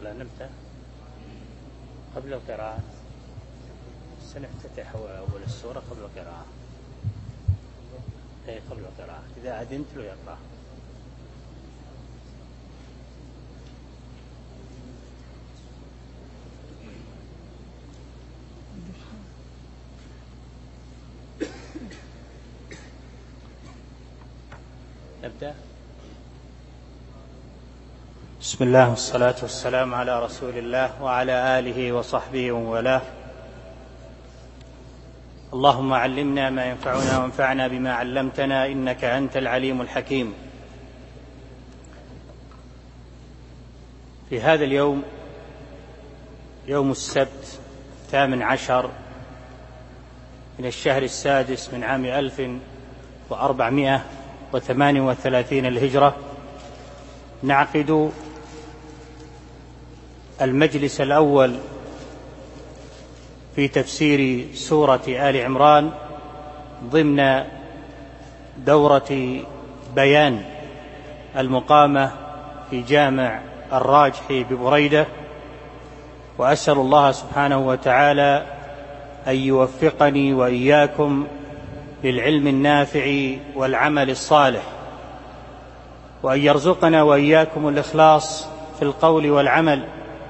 نبدأ قبل القراءة. سنفتتح أول السورة قبل القراءة. أي قبل القراءة إذا أذنت له يقرأ. نبدأ. بسم الله والصلاة والسلام على رسول الله وعلى آله وصحبه وموالاه. اللهم علمنا ما ينفعنا وانفعنا بما علمتنا إنك أنت العليم الحكيم. في هذا اليوم، يوم السبت 18 من الشهر السادس من عام 1438 الهجرة، نعقد المجلس الأول في تفسير سورة آل عمران ضمن دورة بيان المقامة في جامع الراجحي ببريدة، وأسأل الله سبحانه وتعالى أن يوفقني وإياكم للعلم النافع والعمل الصالح، وأن يرزقنا وإياكم الإخلاص في القول والعمل،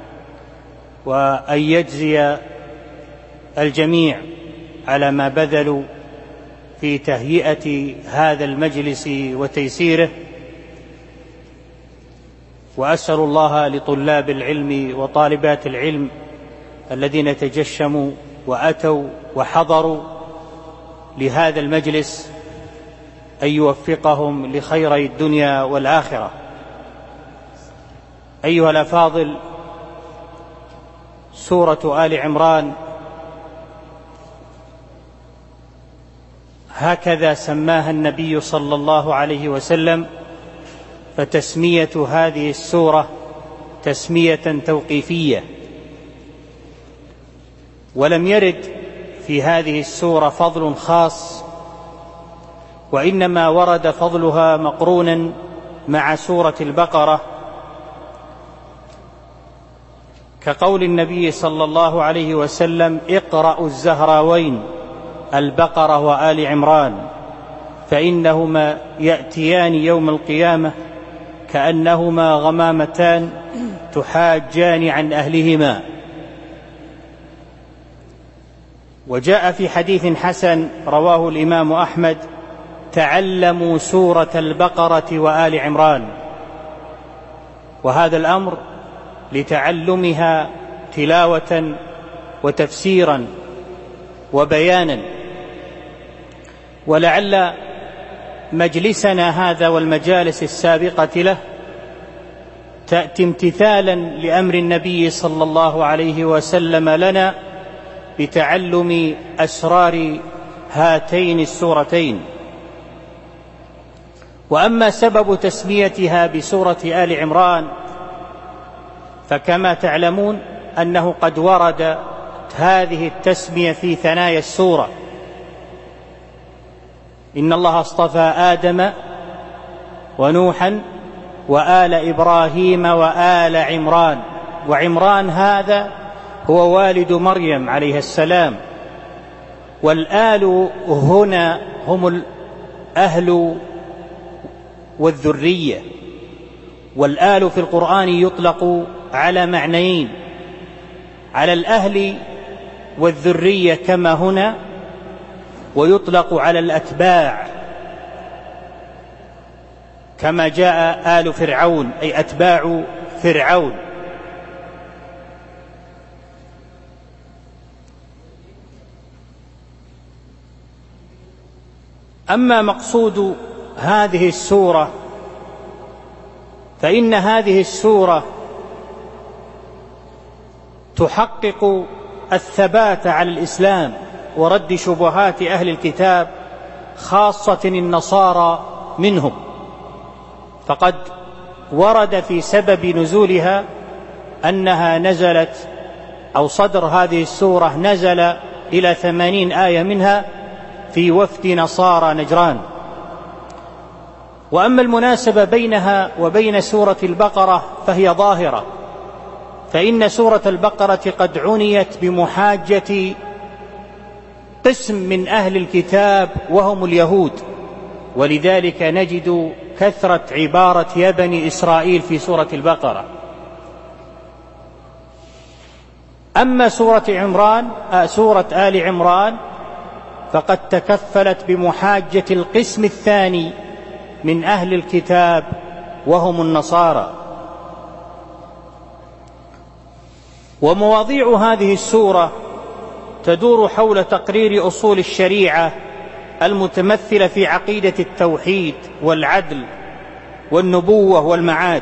وأن يجزي الجميع على ما بذلوا في تهيئة هذا المجلس وتيسيره. وأسأل الله لطلاب العلم وطالبات العلم الذين تجشموا وأتوا وحضروا لهذا المجلس أن يوفقهم لخيري الدنيا والآخرة. أيها الأفاضل، سورة آل عمران هكذا سماها النبي صلى الله عليه وسلم، فتسمية هذه السورة تسمية توقيفية، ولم يرد في هذه السورة فضل خاص، وإنما ورد فضلها مقرونا مع سورة البقرة، كقول النبي صلى الله عليه وسلم: اقرأوا الزهراوين البقرة وآل عمران فإنهما يأتيان يوم القيامة كأنهما غمامتان تحاجان عن أهلهما. وجاء في حديث حسن رواه الإمام أحمد: تعلموا سورة البقرة وآل عمران، وهذا الأمر لتعلمها تلاوة وتفسيرا وبيانا. ولعل مجلسنا هذا والمجالس السابقة له تأتي امتثالا لأمر النبي صلى الله عليه وسلم لنا بتعلم أسرار هاتين السورتين. وأما سبب تسميتها بسورة آل عمران فكما تعلمون أنه قد ورد هذه التسمية في ثنايا السورة: إن الله اصطفى آدم ونوحا وآل إبراهيم وآل عمران. وعمران هذا هو والد مريم عليه السلام، والآل هنا هم الأهل والذرية. والآل في القرآن يطلق على معنيين: على الأهل والذرية كما هنا، ويطلق على الأتباع كما جاء آل فرعون أي أتباع فرعون. أما مقصود هذه السورة فإن هذه السورة تحقق الثبات على الإسلام ورد شبهات أهل الكتاب، خاصة النصارى منهم، فقد ورد في سبب نزولها أنها نزلت، أو صدر هذه السورة نزل إلى 80 آية منها في وفد نصارى نجران. وأما المناسبة بينها وبين سورة البقرة فهي ظاهرة، فإن سورة البقرة قد عنيت بمحاجة قسم من أهل الكتاب وهم اليهود، ولذلك نجد كثرة عبارة يا بني إسرائيل في سورة البقرة. أما سورة آل عمران فقد تكفلت بمحاجة القسم الثاني من أهل الكتاب وهم النصارى. ومواضيع هذه السورة تدور حول تقرير أصول الشريعة المتمثلة في عقيدة التوحيد والعدل والنبوة والمعاد،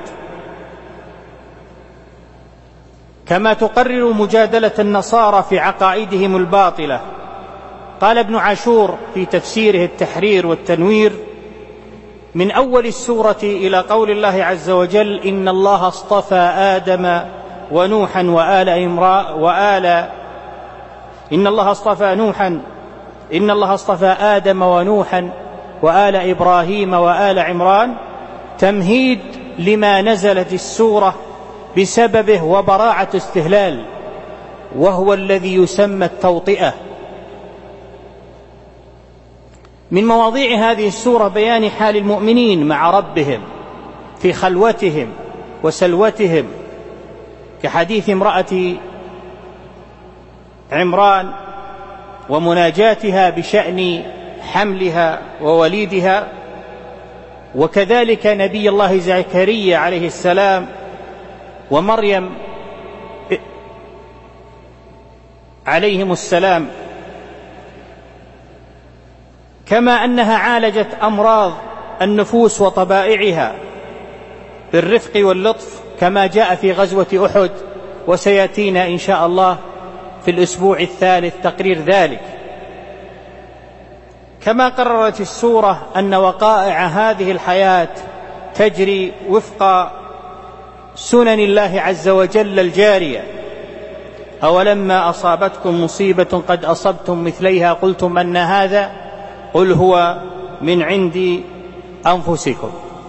كما تقرر مجادلة النصارى في عقائدهم الباطلة. قال ابن عاشور في تفسيره التحرير والتنوير: من أول السورة إلى قول الله عز وجل: إن الله اصطفى آدم ونوحا إن الله اصطفى آدم ونوحا وآل إبراهيم وآل عمران، تمهيد لما نزلت السورة بسببه وبراعة استهلال، وهو الذي يسمى التوطئة. من مواضيع هذه السورة بيان حال المؤمنين مع ربهم في خلوتهم وسلوتهم، كحديث امرأة عمران ومناجاتها بشأن حملها ووليدها، وكذلك نبي الله زكريا عليه السلام ومريم عليهم السلام، كما أنها عالجت أمراض النفوس وطبائعها بالرفق واللطف، كما جاء في غزوة أحد، وسيأتينا إن شاء الله في الأسبوع الثالث تقرير ذلك. كما قررت السورة أن وقائع هذه الحياة تجري وفق سنن الله عز وجل الجارية: أولما أصابتكم مصيبة قد أصبتم مثليها قلتم أن هذا، قل هو من عند أنفسكم.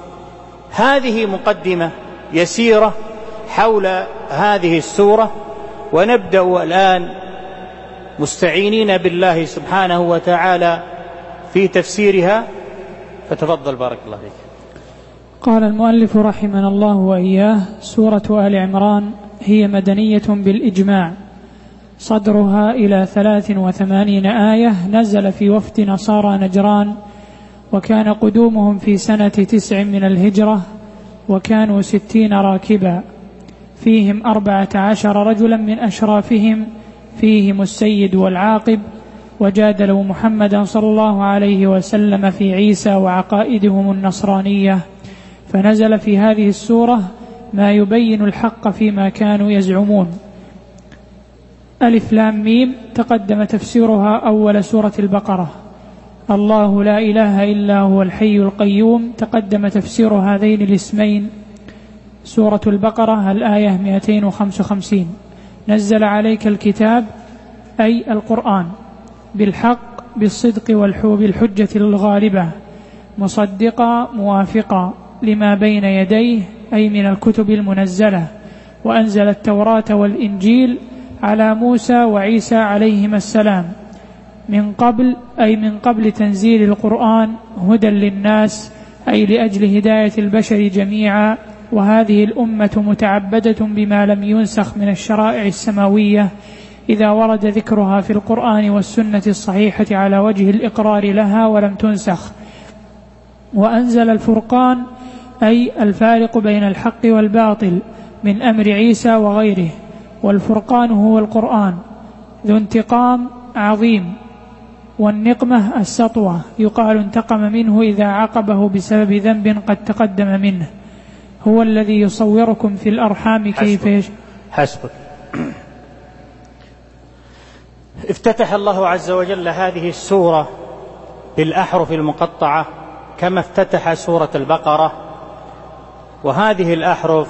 هذه مقدمة يسيرة حول هذه السورة، ونبدأ الآن مستعينين بالله سبحانه وتعالى في تفسيرها، فتفضل بارك الله فيك. قال المؤلف رحمنا الله وإياه: سورة آل عمران هي مدنية بالإجماع، صدرها إلى 83 آية، نزل في وفد نصارى نجران، وكان قدومهم في سنة 9 من الهجرة، وكانوا 60 راكبا، فيهم 14 رجلا من أشرافهم، فيهم السيد والعاقب، وجادلوا محمدا صلى الله عليه وسلم في عيسى وعقائدهم النصرانية، فنزل في هذه السورة ما يبين الحق فيما كانوا يزعمون. ألف لام ميم تقدم تفسيرها أول سورة البقرة. الله لا إله إلا هو الحي القيوم تقدم تفسير هذين الاسمين سورة البقرة الآية 255. نزل عليك الكتاب أي القرآن بالحق بالصدق بالحجة الغالبة، مصدقا موافقا لما بين يديه أي من الكتب المنزلة، وأنزل التوراة والإنجيل على موسى وعيسى عليهما السلام من قبل أي من قبل تنزيل القرآن هدى للناس أي لأجل هداية البشر جميعا، وهذه الأمة متعبدة بما لم ينسخ من الشرائع السماوية إذا ورد ذكرها في القرآن والسنة الصحيحة على وجه الإقرار لها ولم تنسخ. وأنزل الفرقان أي الفارق بين الحق والباطل من أمر عيسى وغيره، والفرقان هو القرآن ذو انتقام عظيم، والنقمة السطوة، يقال انتقم منه إذا عاقبه بسبب ذنب قد تقدم منه. هو الذي يصوركم في الأرحام كيف حسبك. افتتح الله عز وجل هذه السورة بالأحرف المقطعة كما افتتح سورة البقرة، وهذه الأحرف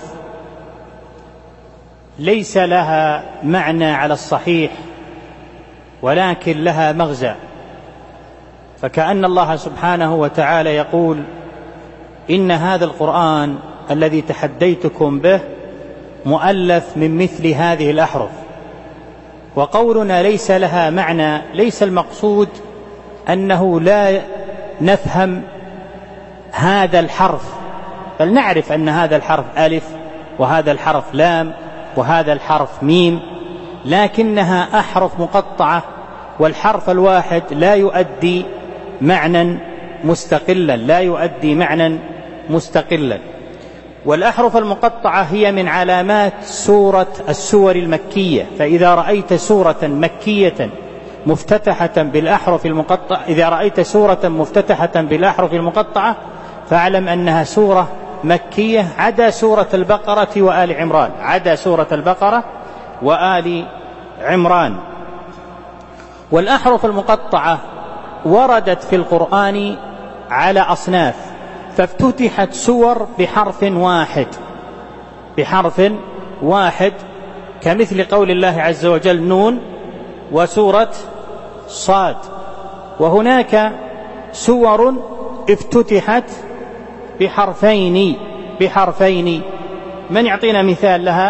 ليس لها معنى على الصحيح ولكن لها مغزى، فكأن الله سبحانه وتعالى يقول: إن هذا القرآن الذي تحديتكم به مؤلف من مثل هذه الأحرف. وقولنا ليس لها معنى ليس المقصود أنه لا نفهم هذا الحرف، بل نعرف أن هذا الحرف ألف وهذا الحرف لام وهذا الحرف ميم، لكنها أحرف مقطعة، والحرف الواحد لا يؤدي معنى مستقلا. والأحرف المقطعة هي من علامات السور المكية. فإذا رأيت سورة مكية مفتتحة بالأحرف المقطعة، إذا رأيت سورة مفتتحة بالأحرف المقطعة فاعلم أنها سورة مكية، عدا سورة البقرة وآل عمران. والأحرف المقطعة وردت في القرآن على أصناف، فافتتحت سور بحرف واحد كمثل قول الله عز وجل نون وسورة صاد. وهناك سور افتتحت بحرفين. من يعطينا مثال لها؟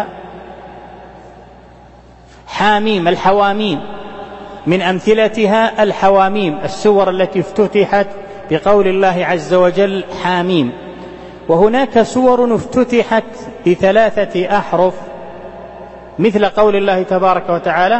حاميم، الحواميم، من أمثلتها الحواميم، السور التي افتتحت بقول الله عز وجل حاميم. وهناك سور افتتحت بثلاثة أحرف مثل قول الله تبارك وتعالى،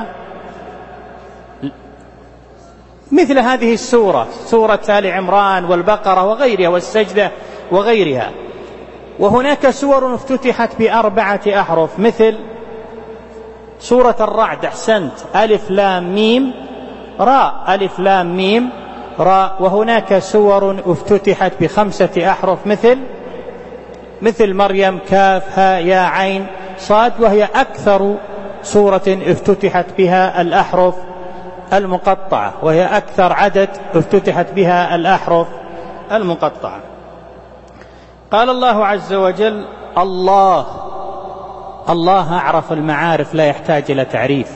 مثل هذه السورة، سورة آل عمران والبقرة وغيرها والسجدة وغيرها. وهناك سور افتتحت بأربعة أحرف مثل سورة الرعد، أحسنت، ألف لام ميم راء، ألف لام ميم راء. وهناك سور افتتحت بخمسة أحرف مثل مريم، كاف هاء يا عين صاد، وهي أكثر سورة افتتحت بها الأحرف المقطعة، وهي أكثر عدد افتتحت بها الأحرف المقطعة. قال الله عز وجل الله أعرف المعارف لا يحتاج إلى تعريف،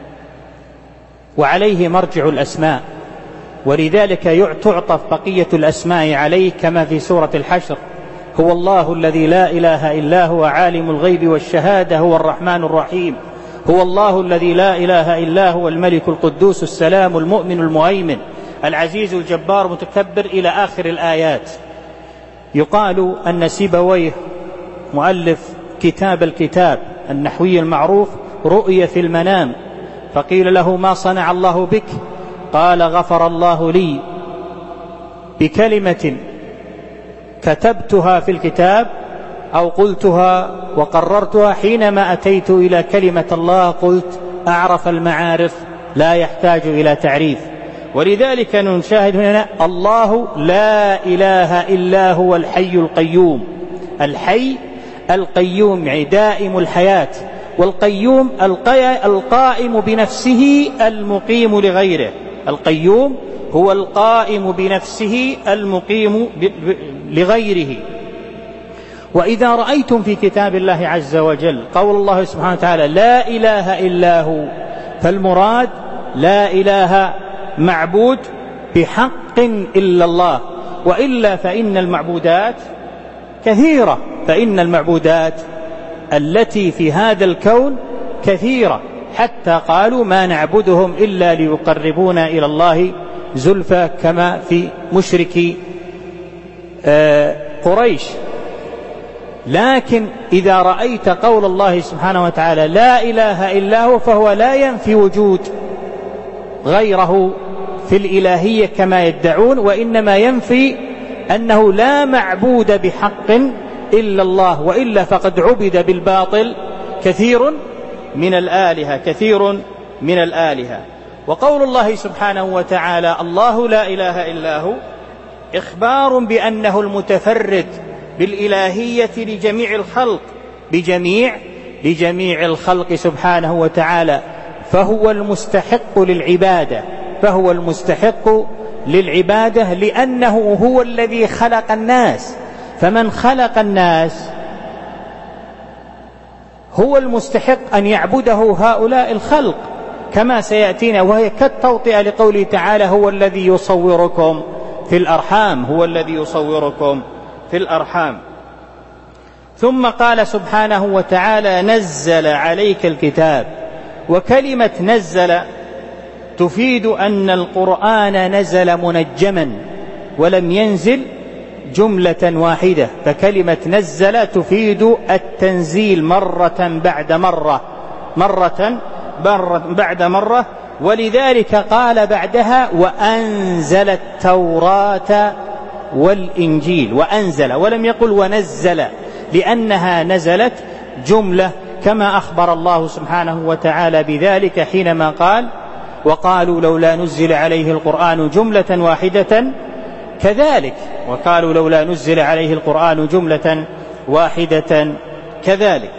وعليه مرجع الأسماء، ولذلك تعطف بقية الأسماء عليه كما في سورة الحشر: هو الله الذي لا إله إلا هو عالم الغيب والشهادة هو الرحمن الرحيم، هو الله الذي لا إله إلا هو الملك القدوس السلام المؤمن المهيمن العزيز الجبار متكبر إلى آخر الآيات. يقال أن سيبويه مؤلف الكتاب النحوي المعروف رؤي في المنام، فقيل له: ما صنع الله بك؟ قال: غفر الله لي بكلمة كتبتها في الكتاب أو قلتها وقررتها حينما أتيت إلى كلمة الله قلت أعرف المعارف لا يحتاج إلى تعريف. ولذلك نشاهد هنا الله لا إله إلا هو الحي القيوم. الحي القيوم يعني دائم الحياة، والقيوم القائم بنفسه المقيم لغيره. القيوم هو القائم بنفسه المقيم لغيره. وإذا رأيتم في كتاب الله عز وجل قول الله سبحانه وتعالى لا إله إلا هو، فالمراد لا إله معبود بحق إلا الله، وإلا فإن المعبودات كثيرة، فإن المعبودات التي في هذا الكون كثيرة، حتى قالوا ما نعبدهم إلا ليقربونا إلى الله زلفى، كما في مشركي قريش. لكن إذا رأيت قول الله سبحانه وتعالى لا إله إلا هو، فهو لا ينفي وجود غيره في الإلهية كما يدعون، وإنما ينفي أنه لا معبود بحق إلا الله، وإلا فقد عبد بالباطل كثير من الآلهة. وقول الله سبحانه وتعالى الله لا إله إلا هو إخبار بأنه المتفرد بالإلهية لجميع الخلق سبحانه وتعالى، فهو المستحق للعبادة لأنه هو الذي خلق الناس. فمن خلق الناس هو المستحق أن يعبده هؤلاء الخلق كما سيأتينا، وهي كالتوطئة لقوله تعالى هو الذي يصوركم في الأرحام. ثم قال سبحانه وتعالى نزل عليك الكتاب. وكلمة نزل تفيد أن القرآن نزل منجما ولم ينزل جملة واحدة، فكلمة نزل تفيد التنزيل مرة بعد مرة، ولذلك قال بعدها وأنزل التوراة والإنجيل، وأنزل ولم يقل ونزل، لأنها نزلت جملة كما أخبر الله سبحانه وتعالى بذلك حينما قال وقالوا لولا نزل عليه القرآن جملة واحدة كذلك، وقالوا لولا نزل عليه القرآن جملة واحدة كذلك.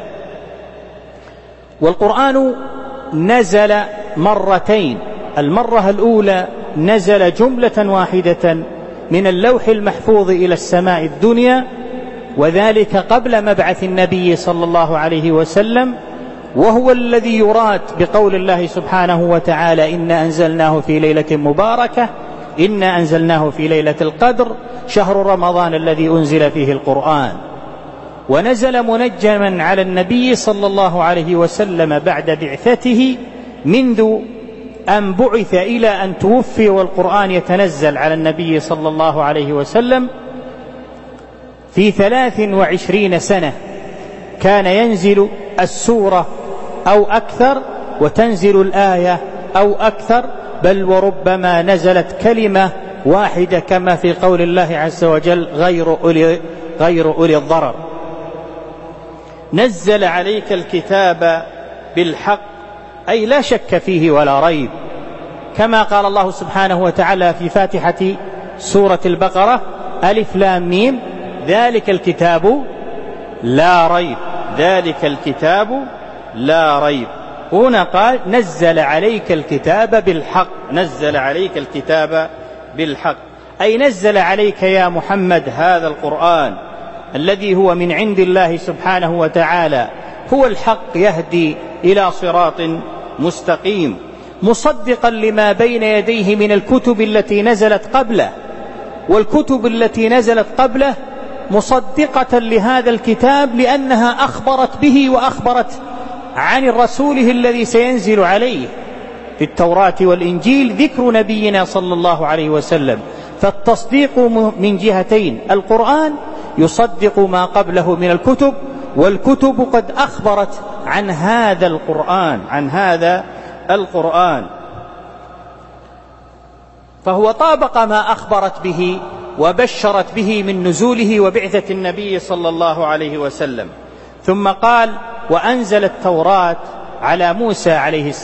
والقرآن نزل مرتين، المرة الأولى نزل جملة واحدة من اللوح المحفوظ إلى السماء الدنيا، وذلك قبل مبعث النبي صلى الله عليه وسلم، وهو الذي يراد بقول الله سبحانه وتعالى إنا أنزلناه في ليلة مباركة إنا أنزلناه في ليلة القدر شهر رمضان الذي أنزل فيه القرآن. ونزل منجما على النبي صلى الله عليه وسلم بعد بعثته منذ أن بعث إلى أن توفي، والقرآن يتنزل على النبي صلى الله عليه وسلم في 23 سنة، كان ينزل السورة أو أكثر وتنزل الآية أو أكثر، بل وربما نزلت كلمة واحدة كما في قول الله عز وجل غير أولي الضرر. نزل عليك الكتاب بالحق، أي لا شك فيه ولا ريب، كما قال الله سبحانه وتعالى في فاتحة سورة البقرة ألف لام ميم ذلك الكتاب لا ريب، ذلك الكتاب لا ريب. هنا قال نزل عليك الكتاب بالحق، نزل عليك الكتاب بالحق، أي نزل عليك يا محمد هذا القرآن الذي هو من عند الله سبحانه وتعالى، هو الحق يهدي إلى صراط مستقيم، مصدقا لما بين يديه من الكتب التي نزلت قبله، والكتب التي نزلت قبله مصدقة لهذا الكتاب لأنها أخبرت به وأخبرت عن رسوله الذي سينزل عليه. في التوراة والإنجيل ذكر نبينا صلى الله عليه وسلم، فالتصديق من جهتين، القرآن يصدق ما قبله من الكتب، والكتب قد أخبرت عن هذا القرآن، فهو طابق ما أخبرت به وبشرت به من نزوله وبعثة النبي صلى الله عليه وسلم. ثم قال وأنزل التوراة على موسى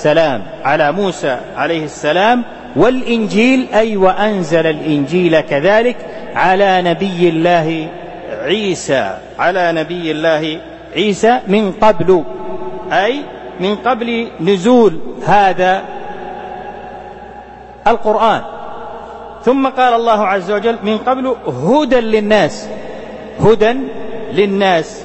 عليه السلام والإنجيل، أي وأنزل الإنجيل كذلك على نبي الله عيسى من قبل، أي من قبل نزول هذا القرآن. ثم قال الله عز وجل من قبل هدى للناس،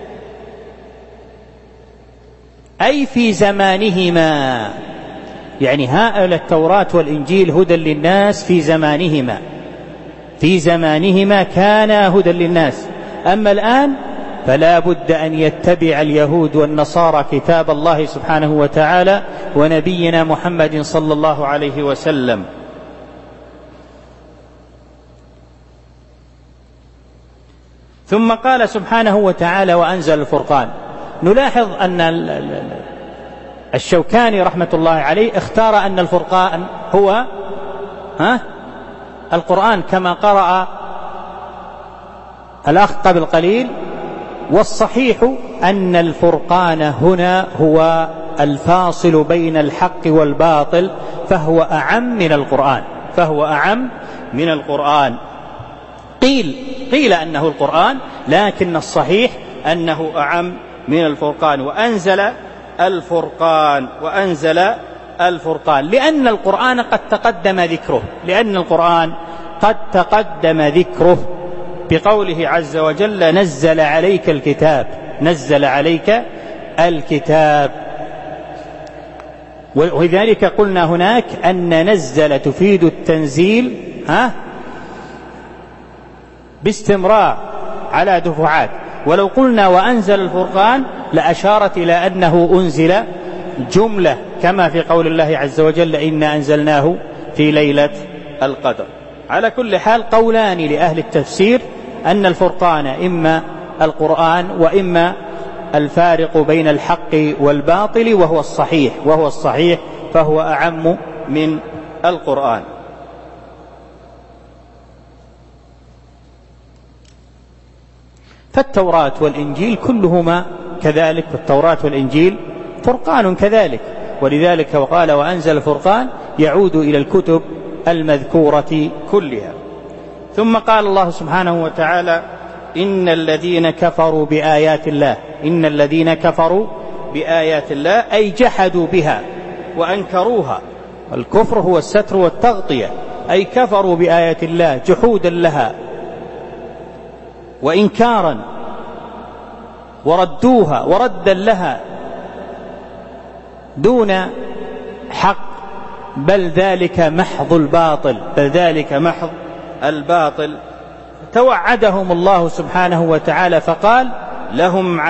أي في زمانهما، يعني هؤلاء التوراة والإنجيل هدى للناس في زمانهما كان هدى للناس. أما الآن فلا بد أن يتبع اليهود والنصارى كتاب الله سبحانه وتعالى ونبينا محمد صلى الله عليه وسلم. ثم قال سبحانه وتعالى وأنزل الفرقان. نلاحظ أن الشوكاني رحمة الله عليه اختار أن الفرقان هو القرآن كما قرأ الأخ قبل قليل، والصحيح أن الفرقان هنا هو الفاصل بين الحق والباطل، فهو أعم من القرآن. قيل أنه القرآن، لكن الصحيح أنه أعم من الفرقان. وأنزل الفرقان لأن القرآن قد تقدم ذكره بقوله عز وجل نزل عليك الكتاب. ولذلك قلنا هناك أن نزل تفيد التنزيل باستمرار على دفعات، ولو قلنا وأنزل الفرقان لأشارت إلى أنه أنزل جملة كما في قول الله عز وجل إنا أنزلناه في ليلة القدر. على كل حال قولان لأهل التفسير أن الفرقان إما القرآن وإما الفارق بين الحق والباطل، وهو الصحيح فهو أعم من القرآن. فالتوراة والإنجيل كلهما كذلك، والتوراة والإنجيل فرقان كذلك، ولذلك وقال وأنزل الفرقان يعود إلى الكتب المذكورة كلها. ثم قال الله سبحانه وتعالى إن الذين كفروا بآيات الله أي جحدوا بها وأنكروها. الكفر هو الستر والتغطية، أي كفروا بآيات الله جحودا لها وإنكارا وردوها وردا لها دون حق، بل ذلك محض الباطل. توعدهم الله سبحانه وتعالى فقال لهم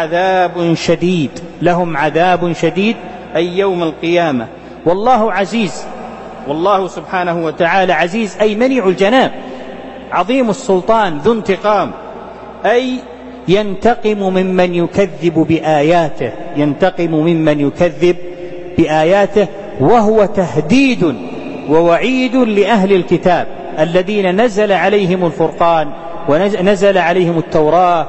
عذاب شديد أي يوم القيامة. والله سبحانه وتعالى عزيز أي منيع الجناب، عظيم السلطان، ذو انتقام، أي ينتقم ممن يكذب بآياته، وهو تهديد ووعيد لأهل الكتاب الذين نزل عليهم الفرقان ونزل عليهم التوراة،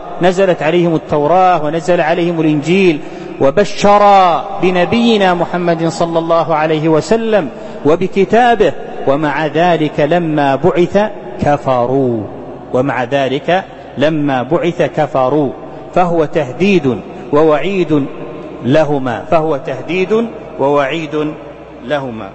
ونزل عليهم الإنجيل، وبشر بنبينا محمد صلى الله عليه وسلم وبكتابه، ومع ذلك لما بعث كفروا، فهو تهديد ووعيد لهما.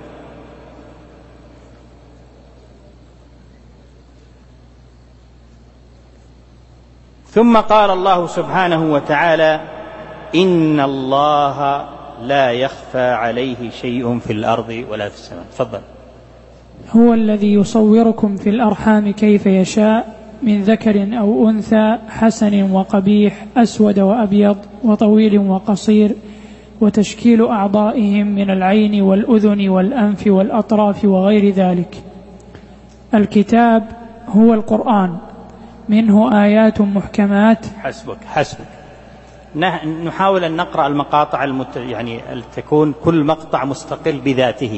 ثم قال الله سبحانه وتعالى إن الله لا يخفى عليه شيء في الأرض ولا في السماء. تفضل. هو الذي يصوركم في الأرحام كيف يشاء من ذكر أو أنثى حسن وقبيح أسود وأبيض وطويل وقصير وتشكيل أعضائهم من العين والأذن والأنف والأطراف وغير ذلك. الكتاب هو القرآن منه آيات محكمات. حسبك. نحاول أن نقرأ المقاطع يعني تكون كل مقطع مستقل بذاته.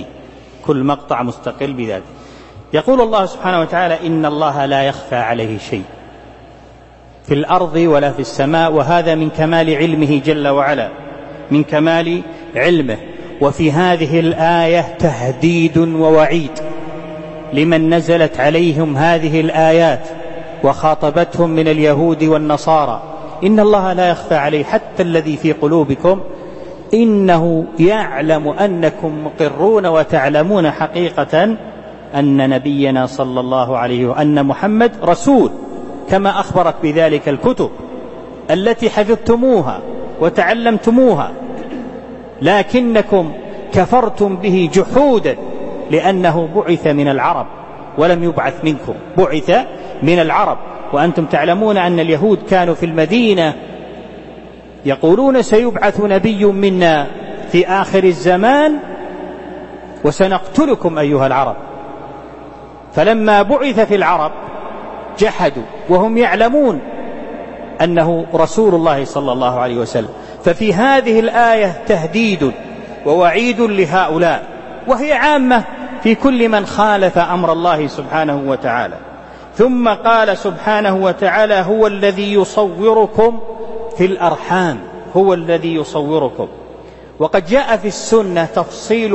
يقول الله سبحانه وتعالى إن الله لا يخفى عليه شيء في الأرض ولا في السماء، وهذا من كمال علمه جل وعلا، من كمال علمه. وفي هذه الآية تهديد ووعيد لمن نزلت عليهم هذه الآيات وخاطبتهم من اليهود والنصارى. إن الله لا يخفى عليه، حتى الذي في قلوبكم إنه يعلم أنكم مقرون وتعلمون حقيقة أن نبينا صلى الله عليه وأن محمد رسول، كما أخبرت بذلك الكتب التي حفظتموها وتعلمتموها، لكنكم كفرتم به جحودا لأنه بعث من العرب ولم يبعث منكم، بعث من العرب. وأنتم تعلمون أن اليهود كانوا في المدينة يقولون سيبعث نبي منا في آخر الزمان وسنقتلكم أيها العرب. فلما بعث في العرب جحدوا وهم يعلمون أنه رسول الله صلى الله عليه وسلم. ففي هذه الآية تهديد ووعيد لهؤلاء، وهي عامة في كل من خالف أمر الله سبحانه وتعالى. ثم قال سبحانه وتعالى هو الذي يصوركم في الأرحام، هو الذي يصوركم. وقد جاء في السنة تفصيل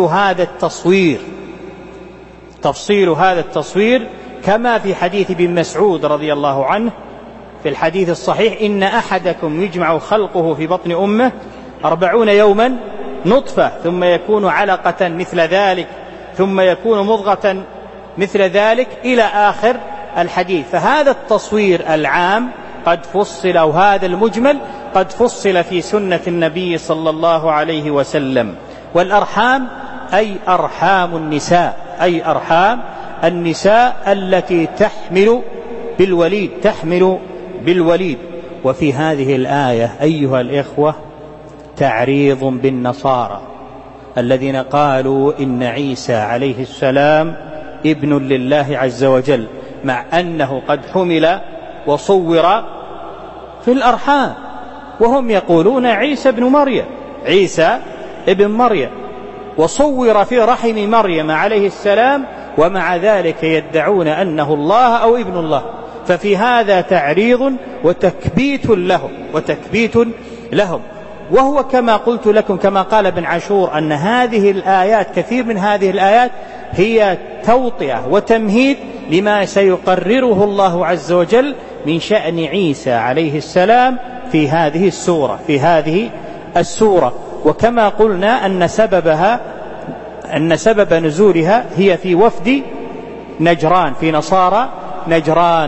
هذا التصوير كما في حديث ابن مسعود رضي الله عنه في الحديث الصحيح إن أحدكم يجمع خلقه في بطن أمه 40 يوما نطفة ثم يكون علقة مثل ذلك ثم يكون مضغة مثل ذلك إلى آخر الحديث. فهذا التصوير العام قد فصل، أو هذا المجمل قد فصل في سنة النبي صلى الله عليه وسلم. والأرحام أي أرحام النساء التي تحمل بالوليد وفي هذه الآية أيها الإخوة تعريض بالنصارى الذين قالوا إن عيسى عليه السلام ابن لله عز وجل، مع أنه قد حمل وصور في الأرحام، وهم يقولون عيسى ابن مريم، عيسى ابن مريم، وصور في رحم مريم عليه السلام، ومع ذلك يدعون أنه الله أو ابن الله. ففي هذا تعريض وتكبيت لهم. وهو كما قلت لكم، كما قال ابن عاشور، أن هذه الآيات، كثير من هذه الآيات هي توطئة وتمهيد لما سيقرره الله عز وجل من شأن عيسى عليه السلام في هذه السورة. وكما قلنا أن سبب نزولها هي في وفد نجران، في نصارى نجران.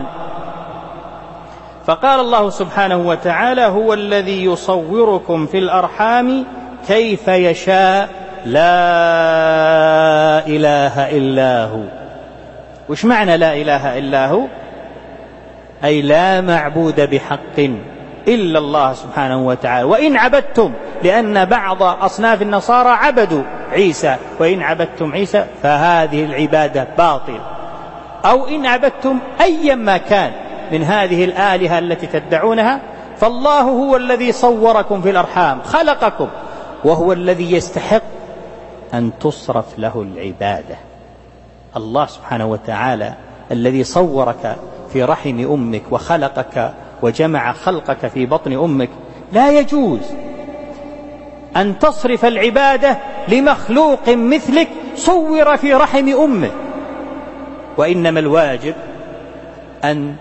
فقال الله سبحانه وتعالى: هو الذي يصوركم في الأرحام كيف يشاء لا إله إلا هو. وش معنى لا إله إلا هو؟ أي لا معبود بحق إلا الله سبحانه وتعالى. وإن عبدتم، لأن بعض أصناف النصارى عبدوا عيسى، وإن عبدتم عيسى فهذه العبادة باطل، أو إن عبدتم أيا ما كان من هذه الآلهة التي تدعونها، فالله هو الذي صوركم في الأرحام، خلقكم، وهو الذي يستحق أن تصرف له العبادة. الله سبحانه وتعالى الذي صورك في رحم أمك وخلقك وجمع خلقك في بطن أمك، لا يجوز أن تصرف العبادة لمخلوق مثلك صور في رحم أمه. وإنما الواجب أن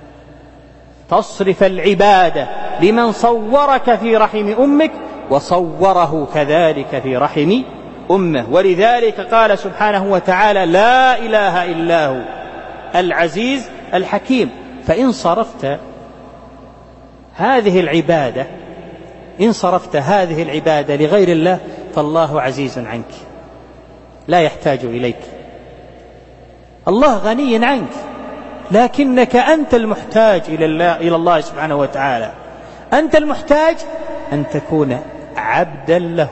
تصرف العبادة لمن صورك في رحم أمك وصوره كذلك في رحم أمه. ولذلك قال سبحانه وتعالى: لا إله إلا هو العزيز الحكيم. فإن صرفت هذه العبادة لغير الله فالله عزيز عنك، لا يحتاج إليك. الله غني عنك، لكنك أنت المحتاج إلى الله سبحانه وتعالى. أنت المحتاج أن تكون عبدا له.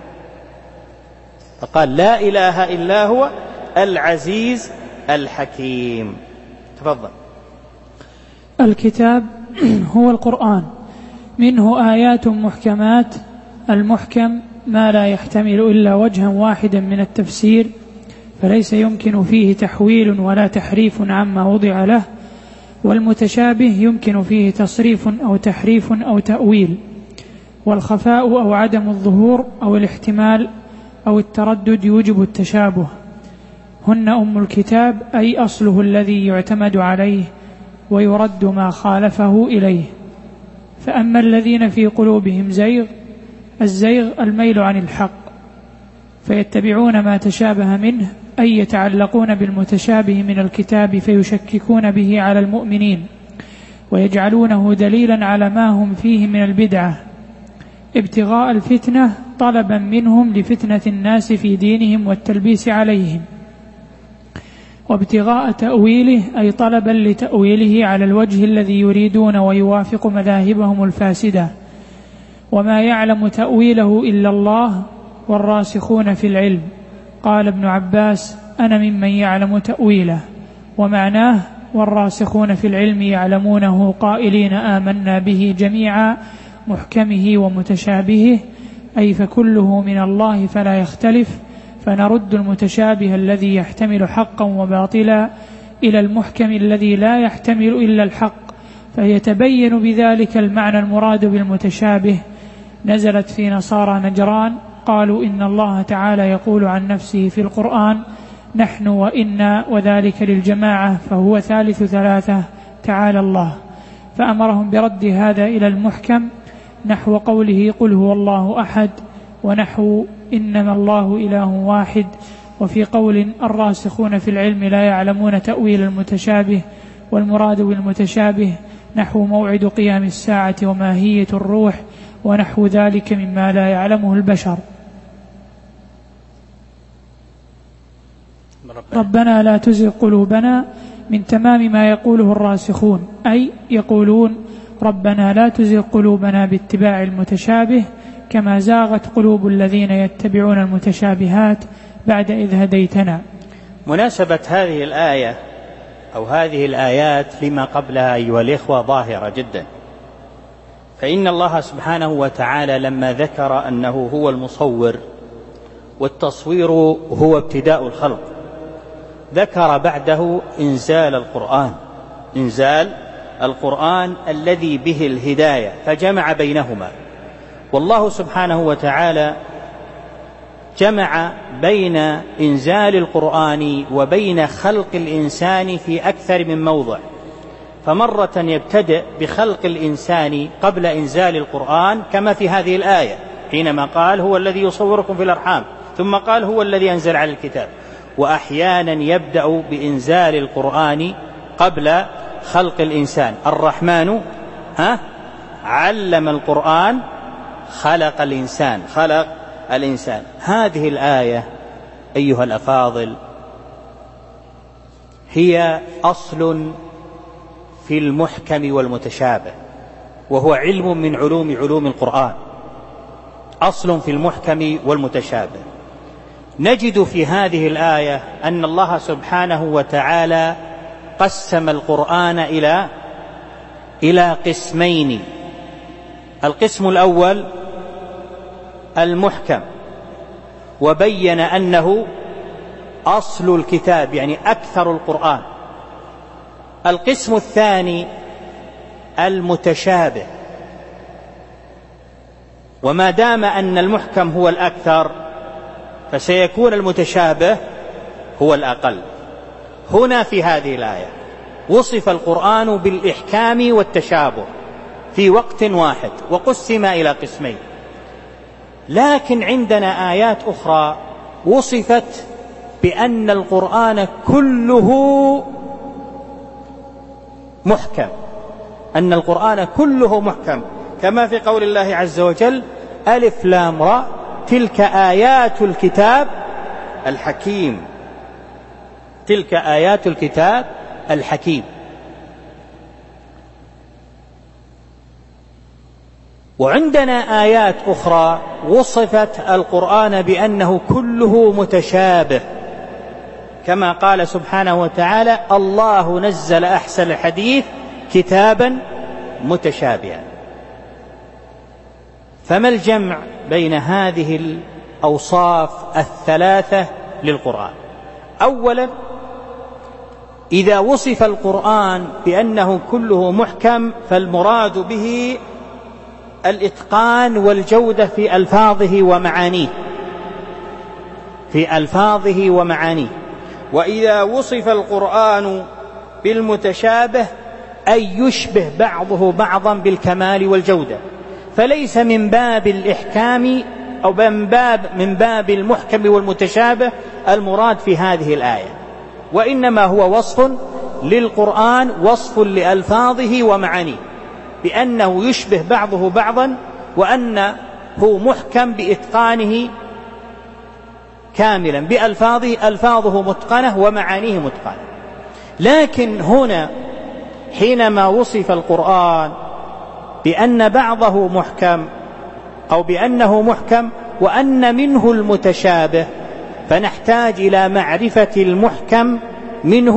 فقال: لا إله إلا هو العزيز الحكيم. تفضل. الكتاب هو القرآن، منه آيات محكمات. المحكم ما لا يحتمل إلا وجها واحدا من التفسير، فليس يمكن فيه تحويل ولا تحريف عما وضع له. والمتشابه يمكن فيه تصريف أو تحريف أو تأويل. والخفاء أو عدم الظهور أو الاحتمال أو التردد يوجب التشابه. هن أم الكتاب، أي أصله الذي يعتمد عليه ويرد ما خالفه إليه. فأما الذين في قلوبهم زيغ، الزيغ الميل عن الحق، فيتبعون ما تشابه منه، أي يتعلقون بالمتشابه من الكتاب فيشككون به على المؤمنين ويجعلونه دليلا على ما هم فيه من البدعة، ابتغاء الفتنة، طلبا منهم لفتنة الناس في دينهم والتلبيس عليهم، وابتغاء تأويله، أي طلبا لتأويله على الوجه الذي يريدون ويوافق مذاهبهم الفاسدة. وما يعلم تأويله إلا الله والراسخون في العلم. قال ابن عباس: أنا ممن يعلم تأويله. ومعناه: والراسخون في العلم يعلمونه قائلين آمنا به جميعا محكمه ومتشابهه، أي فكله من الله فلا يختلف. فنرد المتشابه الذي يحتمل حقا وباطلا إلى المحكم الذي لا يحتمل إلا الحق، فيتبين بذلك المعنى المراد بالمتشابه. نزلت في نصارى نجران، قالوا إن الله تعالى يقول عن نفسه في القرآن: نحن وإنا، وذلك للجماعة، فهو ثالث ثلاثة تعالى الله. فأمرهم برد هذا إلى المحكم، نحو قوله: قل هو الله أحد، ونحو إنما الله إله واحد. وفي قول: الراسخون في العلم لا يعلمون تأويل المتشابه، والمراد بالمتشابه نحو موعد قيام الساعة وماهية الروح ونحو ذلك مما لا يعلمه البشر. ربنا لا تزغ قلوبنا من تمام ما يقوله الراسخون، أي يقولون ربنا لا تزغ قلوبنا باتباع المتشابه كما زاغت قلوب الذين يتبعون المتشابهات بعد إذ هديتنا. مناسبة هذه الآية أو هذه الآيات لما قبلها أيها الإخوة ظاهرة جدا، فإن الله سبحانه وتعالى لما ذكر أنه هو المصور والتصوير هو ابتداء الخلق، ذكر بعده إنزال القرآن الذي به الهداية، فجمع بينهما. والله سبحانه وتعالى جمع بين إنزال القرآن وبين خلق الإنسان في أكثر من موضع، فمرة يبتدئ بخلق الإنسان قبل إنزال القرآن كما في هذه الآية حينما قال هو الذي يصوركم في الأرحام، ثم قال هو الذي أنزل على الكتاب. وأحيانا يبدأ بإنزال القرآن قبل خلق الإنسان. الرحمن علم القرآن خلق الإنسان. هذه الآية أيها الأفاضل هي أصل في المحكم والمتشابه، وهو علم من علوم القرآن، أصل في المحكم والمتشابه. نجد في هذه الآية أن الله سبحانه وتعالى قسم القرآن إلى قسمين. القسم الأول المحكم، وبين أنه أصل الكتاب يعني أكثر القرآن. القسم الثاني المتشابه، وما دام أن المحكم هو الأكثر فسيكون المتشابه هو الأقل. هنا في هذه الآية وصف القرآن بالإحكام والتشابه في وقت واحد وقسم إلى قسمين، لكن عندنا آيات أخرى وصفت بأن القرآن كله محكم، كما في قول الله عز وجل ألف لام را تلك آيات الكتاب الحكيم. وعندنا آيات أخرى وصفت القرآن بأنه كله متشابه، كما قال سبحانه وتعالى الله نزل أحسن الحديث كتابا متشابها. فما الجمع بين هذه الأوصاف الثلاثة للقرآن؟ أولا، إذا وصف القرآن بأنه كله محكم فالمراد به الإتقان والجودة في ألفاظه ومعانيه. وإذا وصف القرآن بالمتشابه أي يشبه بعضه بعضا بالكمال والجودة، فليس من باب الإحكام أو من باب المحكم والمتشابه المراد في هذه الآية، وإنما هو وصف للقرآن، وصف لألفاظه ومعانيه، بأنه يشبه بعضه بعضا، وأنه محكم بإتقانه كاملا ألفاظه متقنة ومعانيه متقنة. لكن هنا حينما وصف القرآن بأن بعضه محكم أو بأنه محكم وأن منه المتشابه، فنحتاج إلى معرفة المحكم منه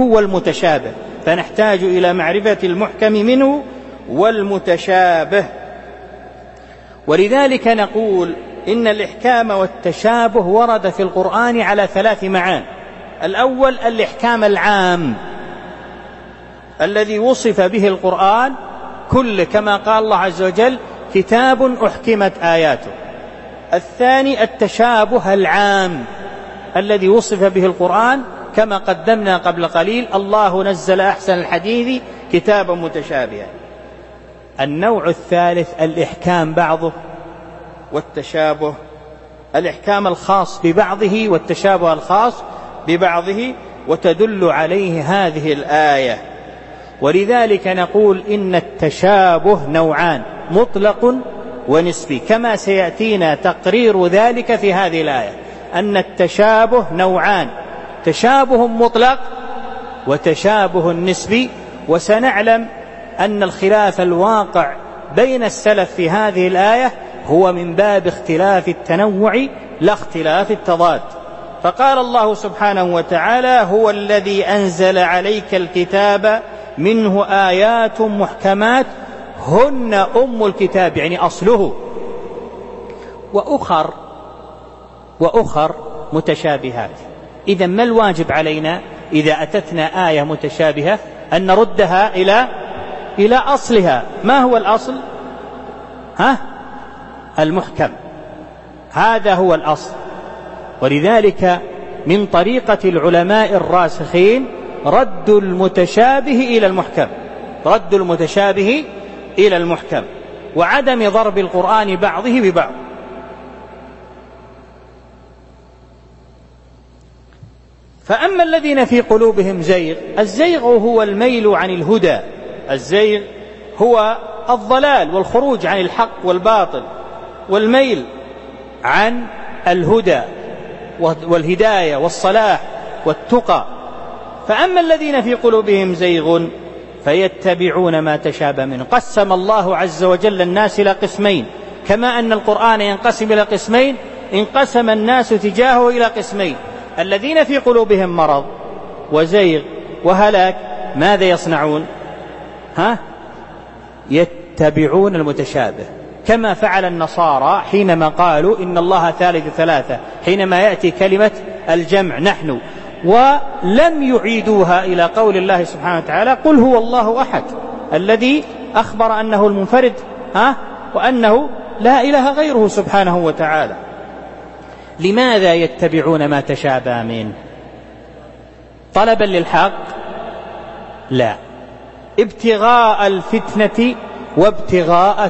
والمتشابه. ولذلك نقول إن الإحكام والتشابه ورد في القرآن على 3 معان. الأول الإحكام العام الذي وصف به القرآن كله، كما قال الله عز وجل كتاب أحكمت آياته. الثاني التشابه العام الذي وصف به القرآن كما قدمنا قبل قليل الله نزل أحسن الحديث كتابا متشابها. النوع الثالث الإحكام بعضه والتشابه، الإحكام الخاص ببعضه والتشابه الخاص ببعضه، وتدل عليه هذه الآية. ولذلك نقول إن التشابه نوعان، مطلق ونسبي، كما سيأتينا تقرير ذلك في هذه الآية، أن التشابه نوعان، تشابه مطلق وتشابه نسبي. وسنعلم أن الخلاف الواقع بين السلف في هذه الآية هو من باب اختلاف التنوع لا اختلاف التضاد. فقال الله سبحانه وتعالى: هو الذي أنزل عليك الكتاب منه آيات محكمات هن أم الكتاب، يعني أصله، وأخر متشابهات. إذن ما الواجب علينا إذا أتتنا آية متشابهة؟ أن نردها إلى أصلها. ما هو الأصل؟ المحكم، هذا هو الأصل. ولذلك من طريقة العلماء الراسخين رد المتشابه إلى المحكم، وعدم ضرب القرآن بعضه ببعض. فأما الذين في قلوبهم زيغ، الزيغ هو الميل عن الهدى، الزيغ هو الضلال والخروج عن الحق والباطل والميل عن الهدى والهداية والصلاح والتقى. فأما الذين في قلوبهم زيغ فيتبعون ما تشابه منه. قسم الله عز وجل الناس إلى قسمين، كما أن القرآن ينقسم إلى قسمين انقسم الناس تجاهه إلى قسمين. الذين في قلوبهم مرض وزيغ وهلاك ماذا يصنعون؟ يتبعون المتشابه، كما فعل النصارى حينما قالوا إن الله ثالث ثلاثة، حينما يأتي كلمة الجمع نحن، ولم يعيدوها إلى قول الله سبحانه وتعالى: قل هو الله أحد، الذي أخبر أنه المنفرد وأنه لا إله غيره سبحانه وتعالى. لماذا يتبعون ما تشابه منه؟ طلبا للحق؟ لا، ابتغاء الفتنة وابتغاء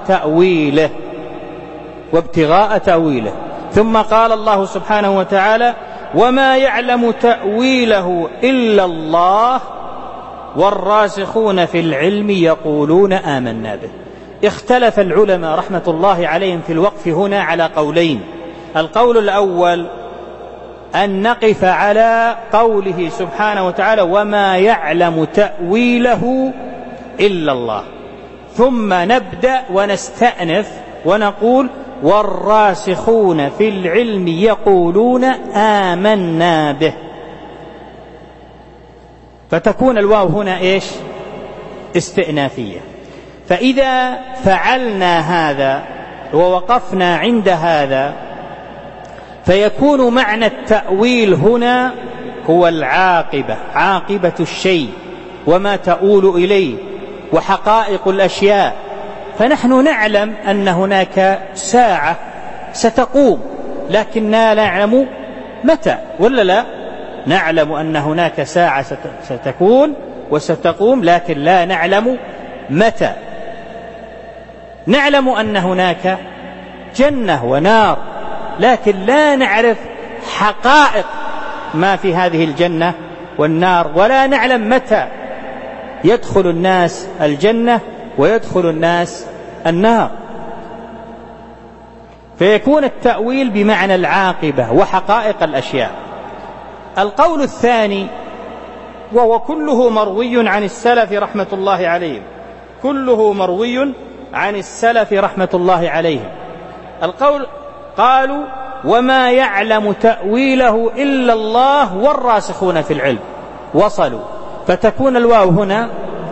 تأويله. ثم قال الله سبحانه وتعالى: وما يعلم تأويله إلا الله والراسخون في العلم يقولون آمنا به. اختلف العلماء رحمة الله عليهم في الوقف هنا على قولين. القول الأول أن نقف على قوله سبحانه وتعالى: وما يعلم تأويله إلا الله، ثم نبدأ ونستأنف ونقول: والراسخون في العلم يقولون آمنا به. فتكون الواو هنا إيش؟ استئنافية. فإذا فعلنا هذا ووقفنا عند هذا فيكون معنى التأويل هنا هو العاقبة، عاقبة الشيء وما تؤول إليه وحقائق الأشياء. فنحن نعلم أن هناك ساعة ستقوم، لكننا لا نعلم متى، ولا لا؟ نعلم أن هناك ساعة ستكون وستقوم، لكن لا نعلم متى. نعلم أن هناك جنة ونار، لكن لا نعرف حقائق ما في هذه الجنة والنار، ولا نعلم متى يدخل الناس الجنة ويدخل الناس النار. فيكون التأويل بمعنى العاقبة وحقائق الأشياء. القول الثاني، وهو كله مروي عن السلف رحمة الله عليهم، كله مروي عن السلف رحمة الله عليهم. القول قالوا: وما يعلم تأويله إلا الله والراسخون في العلم، وصلوا. فتكون الواو هنا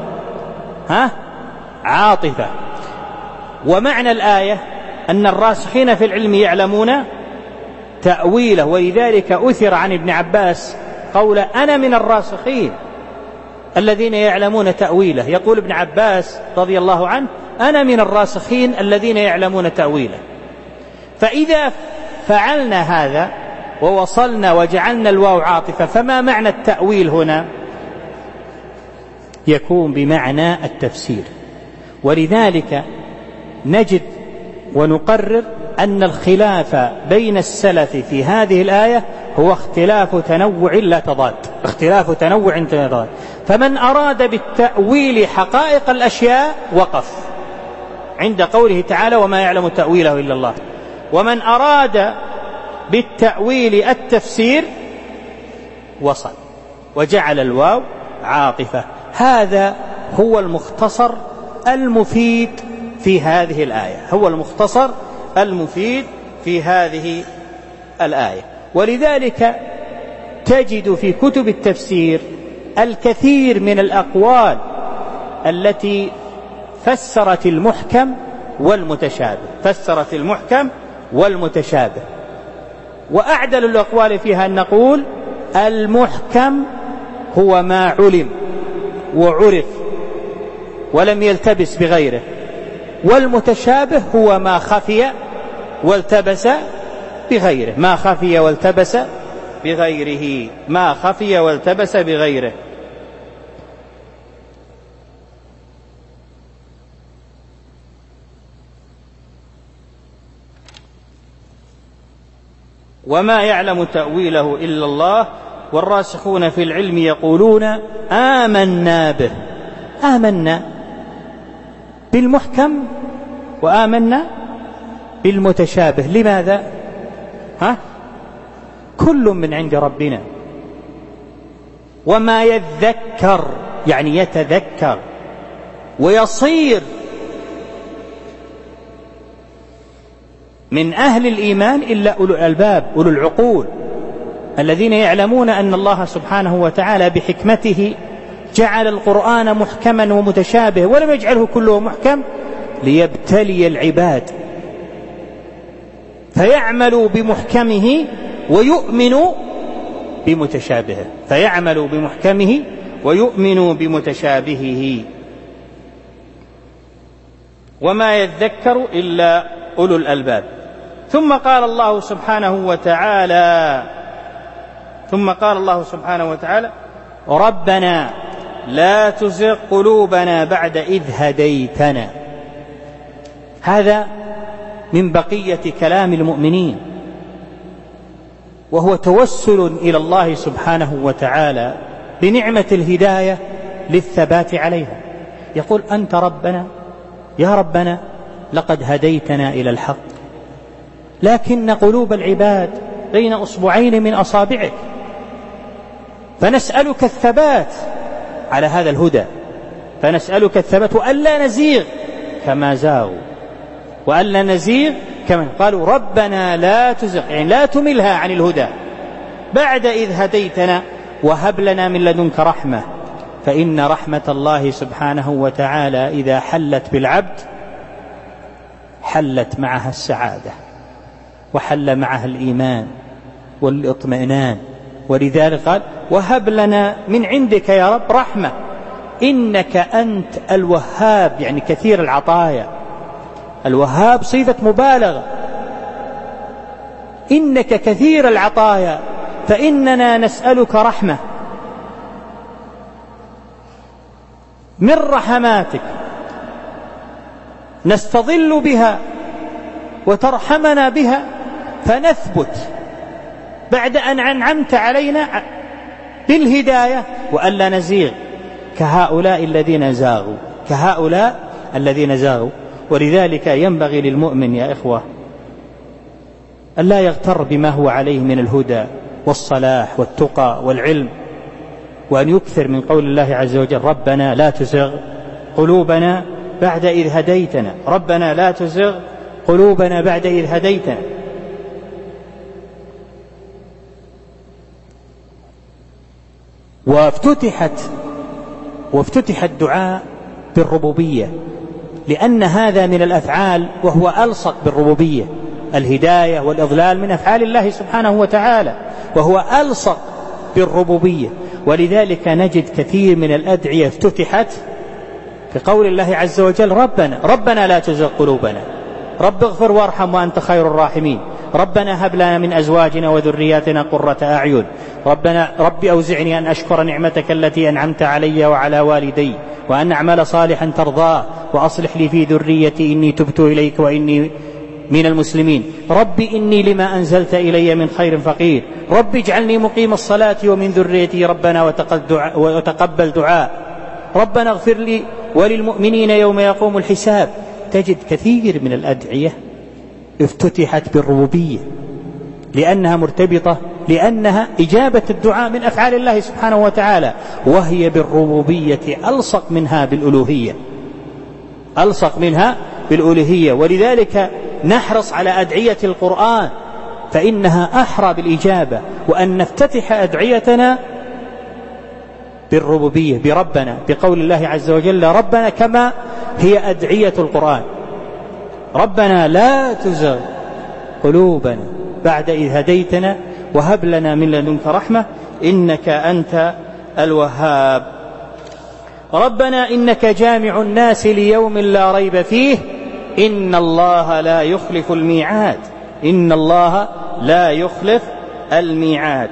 عاطفة. ومعنى الآية أن الراسخين في العلم يعلمون تأويله، ولذلك أثر عن ابن عباس قول: أنا من الراسخين الذين يعلمون تأويله. يقول ابن عباس رضي الله عنه: أنا من الراسخين الذين يعلمون تأويله. فإذا فعلنا هذا ووصلنا وجعلنا الواو عاطفة، فما معنى التأويل هنا؟ يكون بمعنى التفسير. ولذلك نجد ونقرر أن الخلاف بين السلف في هذه الآية هو اختلاف تنوع لا تضاد، اختلاف تنوع لا تضاد. فمن أراد بالتأويل حقائق الأشياء وقف عند قوله تعالى: وما يعلم تأويله إلا الله. ومن أراد بالتأويل التفسير وصل وجعل الواو عاطفة. هذا هو المختصر المفيد في هذه الآية، هو المختصر المفيد في هذه الآية. ولذلك تجد في كتب التفسير الكثير من الأقوال التي فسرت المحكم والمتشابه، وأعدل الأقوال فيها أن نقول المحكم هو ما علم وعرف ولم يلتبس بغيره، والمتشابه هو ما خفي والتبس بغيره، ما خفي والتبس بغيره. وما يعلم تأويله إلا الله والراسخون في العلم يقولون آمنا به. آمنا بالمحكم وآمنا بالمتشابه. لماذا؟ كل من عند ربنا، وما يذكر يعني يتذكر ويصير من أهل الإيمان إلا أولو الألباب، أولو العقول، الذين يعلمون أن الله سبحانه وتعالى بحكمته جعل القرآن محكما ومتشابه ولم يجعله كله محكم ليبتلي العباد، فيعملوا بمحكمه ويؤمنوا بمتشابهه، وما يذكر إلا أولو الألباب. ثم قال الله سبحانه وتعالى ربنا لا تزغ قلوبنا بعد إذ هديتنا. هذا من بقية كلام المؤمنين، وهو توسل إلى الله سبحانه وتعالى بنعمة الهداية للثبات عليها. يقول أنت ربنا، يا ربنا لقد هديتنا إلى الحق، لكن قلوب العباد بين أصبعين من أصابعك، فنسألك الثبات على هذا الهدى، فنسألك الثبات وألا نزيغ كما زاغوا، وألا نزيغ كما قالوا ربنا لا تزغ، يعني لا تملها عن الهدى بعد إذ هديتنا وهب لنا من لدنك رحمة، فإن رحمة الله سبحانه وتعالى إذا حلت بالعبد حلت معها السعادة وحل معها الإيمان والاطمئنان. ولذلك قال وهب لنا من عندك يا رب رحمة إنك أنت الوهاب، يعني كثير العطايا. الوهاب صيغة مبالغة، إنك كثير العطايا فإننا نسألك رحمة من رحماتك نستظل بها وترحمنا بها فنثبت بعد أن أنعمت علينا بالهداية وألا نزيغ كهؤلاء الذين زاغوا. ولذلك ينبغي للمؤمن يا إخوة ألا يغتر بما هو عليه من الهدى والصلاح والتقى والعلم، وأن يكثر من قول الله عز وجل ربنا لا تزغ قلوبنا بعد إذ هديتنا، ربنا لا تزغ قلوبنا بعد إذ هديتنا. وافتتح الدعاء بالربوبية، لأن هذا من الأفعال وهو ألصق بالربوبية. الهداية والإضلال من أفعال الله سبحانه وتعالى وهو ألصق بالربوبية. ولذلك نجد كثير من الأدعية افتتحت في قول الله عز وجل ربنا لا تزغ قلوبنا، رب اغفر وارحم وأنت خير الراحمين، ربنا هب لنا من أزواجنا وذرياتنا قرة أعين، رب أوزعني أن أشكر نعمتك التي أنعمت علي وعلى والدي وأن أعمل صالحا ترضاه وأصلح لي في ذريتي إني تبت إليك وإني من المسلمين، رب إني لما أنزلت إلي من خير فقير، رب اجعلني مقيم الصلاة ومن ذريتي ربنا وتقبل دعاء، ربنا اغفر لي وللمؤمنين يوم يقوم الحساب. تجد كثير من الأدعية افتتحت بالربوبية لأنها مرتبطة، لأنها إجابة الدعاء من أفعال الله سبحانه وتعالى، وهي بالربوبية ألصق منها بالألوهية. ألصق منها بالألوهية. ولذلك نحرص على أدعية القرآن فإنها أحرى بالإجابة، وأن نفتتح أدعيتنا بالربوبية بربنا، بقول الله عز وجل ربنا، كما هي أدعية القرآن. ربنا لا تزغ قلوبنا بعد إذ هديتنا وهب لنا من لدنك رحمة إنك أنت الوهاب. ربنا إنك جامع الناس ليوم لا ريب فيه إن الله لا يخلف الميعاد. إن الله لا يخلف الميعاد.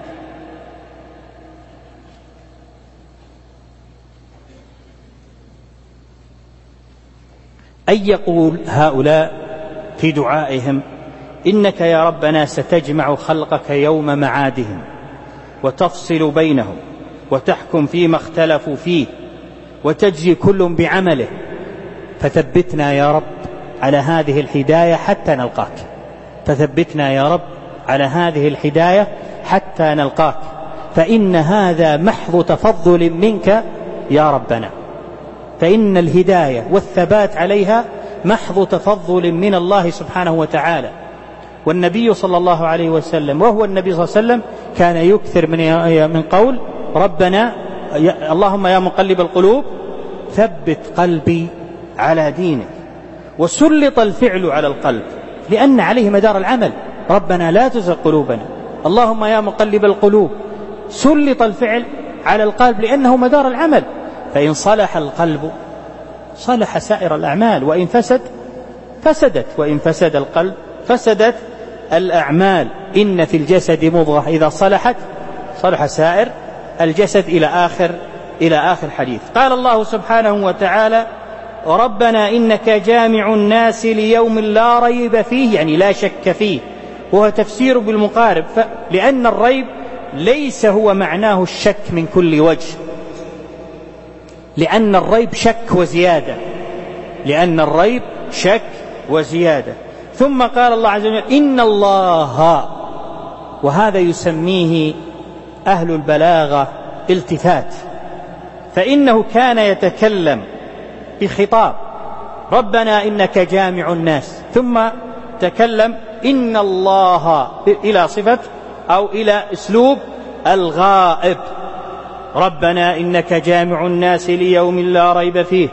أن يقول هؤلاء في دعائهم إنك يا ربنا ستجمع خلقك يوم معادهم وتفصل بينهم وتحكم فيما اختلفوا فيه وتجزي كل بعمله، فثبتنا يا رب على هذه الهداية حتى نلقاك. فثبتنا يا رب على هذه الهداية حتى نلقاك، فإن هذا محض تفضل منك يا ربنا. فإن الهداية والثبات عليها محض تفضل من الله سبحانه وتعالى. والنبي صلى الله عليه وسلم وهو النبي صلى الله عليه وسلم كان يكثر من قول ربنا اللهم يا مقلب القلوب ثبت قلبي على دينك. وسلط الفعل على القلب لأن عليه مدار العمل. ربنا لا تزغ قلوبنا، اللهم يا مقلب القلوب. سلط الفعل على القلب لأنه مدار العمل، فإن صلح القلب صلح سائر الأعمال، وإن فسد فسدت، وإن فسد القلب فسدت الأعمال. إن في الجسد مضغة إذا صلحت صلح سائر الجسد إلى آخر حديث. قال الله سبحانه وتعالى ربنا إنك جامع الناس ليوم لا ريب فيه، يعني لا شك فيه، وهو تفسير بالمقارب، لأن الريب ليس هو معناه الشك من كل وجه، لأن الريب شك وزيادة، لأن الريب شك وزيادة. ثم قال الله عز وجل إن الله، وهذا يسميه أهل البلاغة التفات، فإنه كان يتكلم بخطاب ربنا إنك جامع الناس، ثم تكلم إن الله إلى صفة أو إلى أسلوب الغائب. ربنا إنك جامع الناس ليوم لا ريب فيه.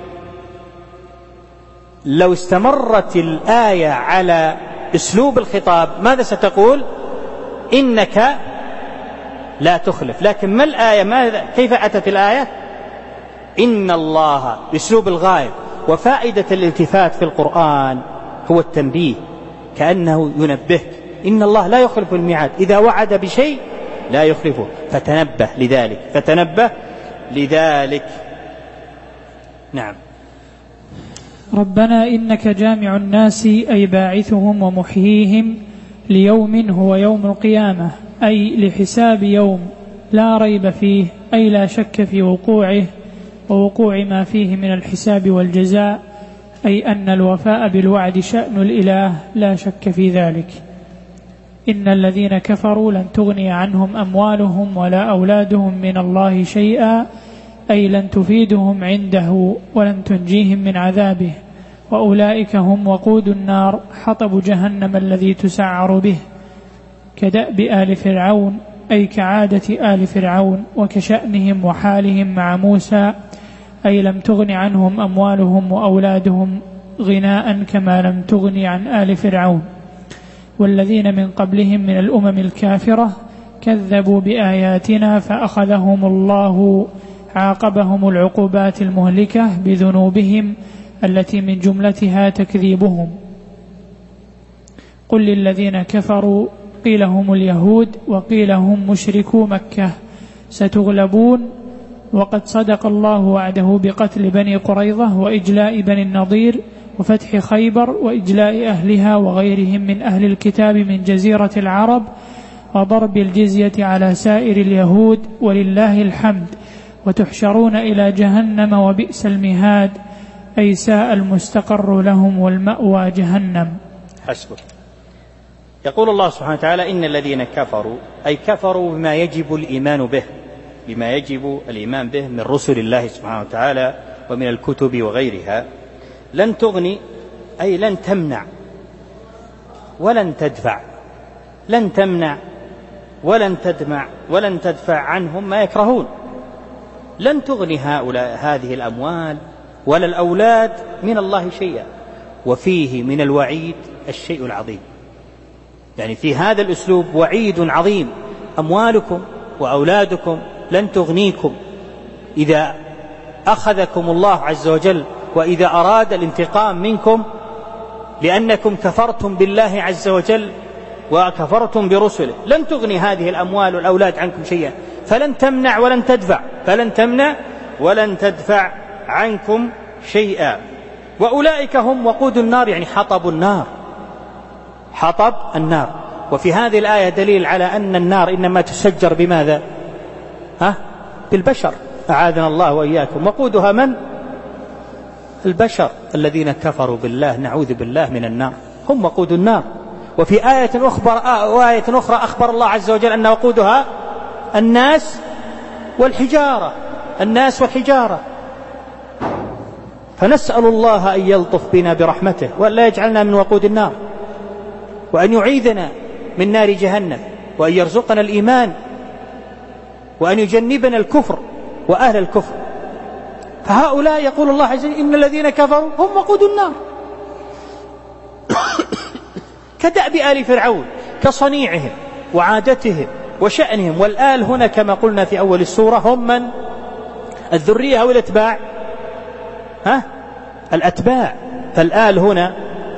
لو استمرت الآية على أسلوب الخطاب ماذا ستقول؟ إنك لا تخلف. لكن ما الآية؟ كيف أتت الآية؟ إن الله بأسلوب الغائب. وفائدة الالتفات في القرآن هو التنبيه، كأنه ينبهك إن الله لا يخلف الميعاد، إذا وعد بشيء لا يخلفه، فتنبه لذلك. نعم. ربنا إنك جامع الناس أي باعثهم ومحييهم ليوم هو يوم القيامة، أي لحساب يوم لا ريب فيه، أي لا شك في وقوعه ووقوع ما فيه من الحساب والجزاء، أي أن الوفاء بالوعد شأن الإله لا شك في ذلك. إن الذين كفروا لن تغني عنهم أموالهم ولا أولادهم من الله شيئا، أي لن تفيدهم عنده ولن تنجيهم من عذابه، وأولئك هم وقود النار حطب جهنم الذي تسعر به، كدأب آل فرعون، أي كعادة آل فرعون وكشأنهم وحالهم مع موسى، أي لم تغن عنهم أموالهم وأولادهم غناء كما لم تغن عن آل فرعون. والذين من قبلهم من الأمم الكافرة كذبوا بآياتنا فأخذهم الله، عاقبهم العقوبات المهلكة بذنوبهم التي من جملتها تكذيبهم. قل للذين كفروا قيل هم اليهود وقيل هم مشركو مكة ستغلبون، وقد صدق الله وعده بقتل بني قريظة وإجلاء بني النضير وفتح خيبر وإجلاء أهلها وغيرهم من أهل الكتاب من جزيرة العرب وضرب الجزية على سائر اليهود، ولله الحمد، وتحشرون إلى جهنم وبئس المهاد، أي ساء المستقر لهم والمأوى جهنم. حسبك. يقول الله سبحانه وتعالى إن الذين كفروا، أي كفروا بما يجب الإيمان به، بما يجب الإيمان به من رسل الله سبحانه وتعالى ومن الكتب وغيرها، لن تغني أي لن تمنع ولن تدفع، لن تمنع ولن تدفع عنهم ما يكرهون. لن تغني هؤلاء هذه الأموال ولا الأولاد من الله شيئا. وفيه من الوعيد الشيء العظيم، يعني في هذا الأسلوب وعيد عظيم. أموالكم وأولادكم لن تغنيكم إذا أخذكم الله عز وجل، وإذا أراد الانتقام منكم لأنكم كفرتم بالله عز وجل وكفرتم برسله. لن تغني هذه الأموال والأولاد عنكم شيئا، فلن تمنع ولن تدفع عنكم شيئا. وأولئك هم وقود النار، يعني حطب النار. وفي هذه الآية دليل على أن النار إنما تسجر بماذا؟ بالبشر، أعاذنا الله وإياكم. وقودها من؟ البشر الذين كفروا بالله، نعوذ بالله من النار، هم وقود النار. وفي آية أخرى أخبر الله عز وجل أن وقودها الناس والحجارة. فنسأل الله أن يلطف بنا برحمته ولا يجعلنا من وقود النار، وأن يعيذنا من نار جهنم، وأن يرزقنا الإيمان، وأن يجنبنا الكفر وأهل الكفر. فهؤلاء يقول الله عز وجل إن الذين كفروا هم وقود النار. كدأب آل فرعون، كصنيعهم وعادتهم وشأنهم. والآل هنا كما قلنا في أول السورة هم من؟ الذرية أو الأتباع؟ الأتباع. فالآل هنا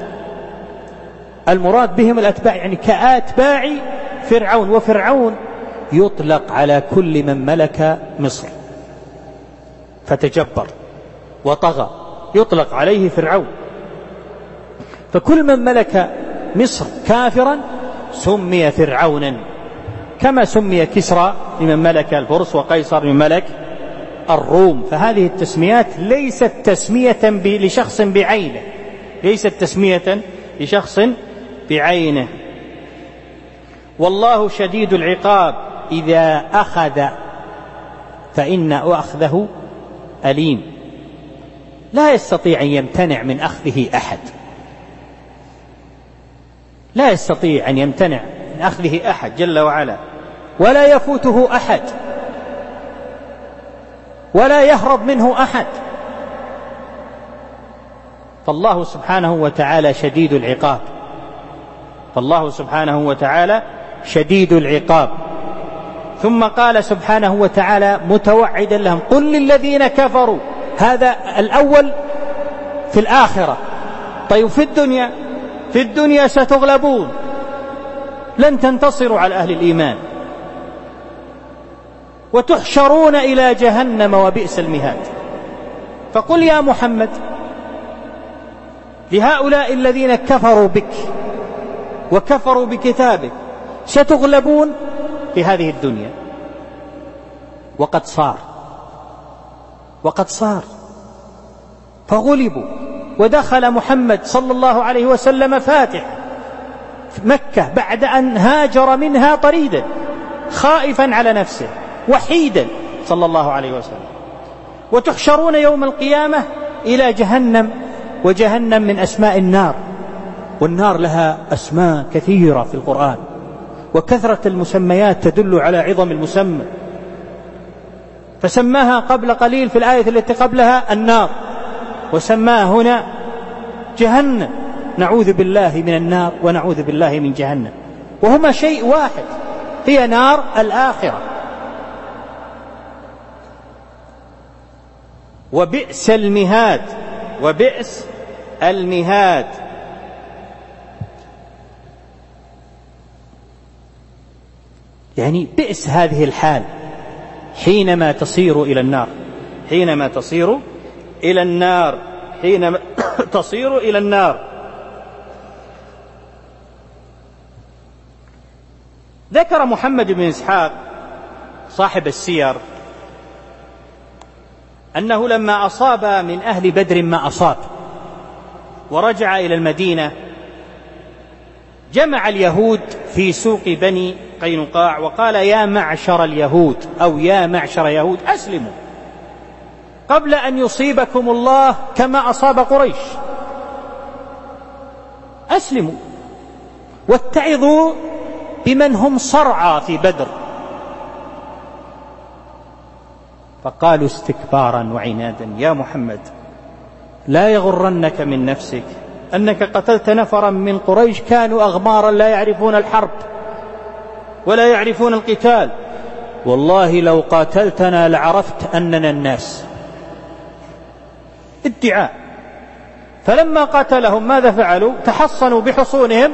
المراد بهم الأتباع، يعني كأتباع فرعون. وفرعون يطلق على كل من ملك مصر فتجبر وطغى، يطلق عليه فرعون. فكل من ملك مصر كافرا سمي فرعونا، كما سمي كسرى لمن ملك الفرس، وقيصر لمن ملك الروم. فهذه التسميات ليست تسمية لشخص بعينه، ليست تسمية لشخص بعينه. والله شديد العقاب إذا أخذ فإن أخذه أليم. لا يستطيع أن يمتنع من أخذه أحد، لا يستطيع أن يمتنع من أخذه أحد جل وعلا، ولا يفوته أحد، ولا يهرب منه أحد. فالله سبحانه وتعالى شديد العقاب، فالله سبحانه وتعالى شديد العقاب. ثم قال سبحانه وتعالى متوعدا لهم قل للذين كفروا، هذا الأول في الآخرة. طيب في الدنيا ستغلبون، لن تنتصروا على أهل الإيمان، وتحشرون إلى جهنم وبئس المهاد. فقل يا محمد لهؤلاء الذين كفروا بك وكفروا بكتابك ستغلبون في هذه الدنيا، وقد صار فغلبوا. ودخل محمد صلى الله عليه وسلم فاتح مكة بعد أن هاجر منها طريدا خائفا على نفسه وحيدا صلى الله عليه وسلم. وتحشرون يوم القيامة إلى جهنم، وجهنم من أسماء النار، والنار لها أسماء كثيرة في القرآن، وكثرة المسميات تدل على عظم المسمى. فسماها قبل قليل في الآية التي قبلها النار، وسماها هنا جهنم. نعوذ بالله من النار ونعوذ بالله من جهنم، وهما شيء واحد، هي نار الآخرة. وبئس المهاد، وبئس المهاد. يعني بئس هذه الحال حينما تصير إلى النار، حينما تصير إلى النار، حينما تصير إلى النار. ذكر محمد بن إسحاق صاحب السير أنه لما أصاب من أهل بدر ما أصاب ورجع إلى المدينة جمع اليهود في سوق بني قينقاع وقال يا معشر اليهود أو يا معشر يهود أسلموا قبل أن يصيبكم الله كما أصاب قريش. أسلموا واتعظوا بمن هم صرعى في بدر. فقالوا استكبارا وعنادا: يا محمد لا يغرنك من نفسك أنك قتلت نفرا من قريش كانوا أغمارا لا يعرفون الحرب ولا يعرفون القتال، والله لو قاتلتنا لعرفت أننا الناس. ادعاء. فلما قاتلهم ماذا فعلوا؟ تحصنوا بحصونهم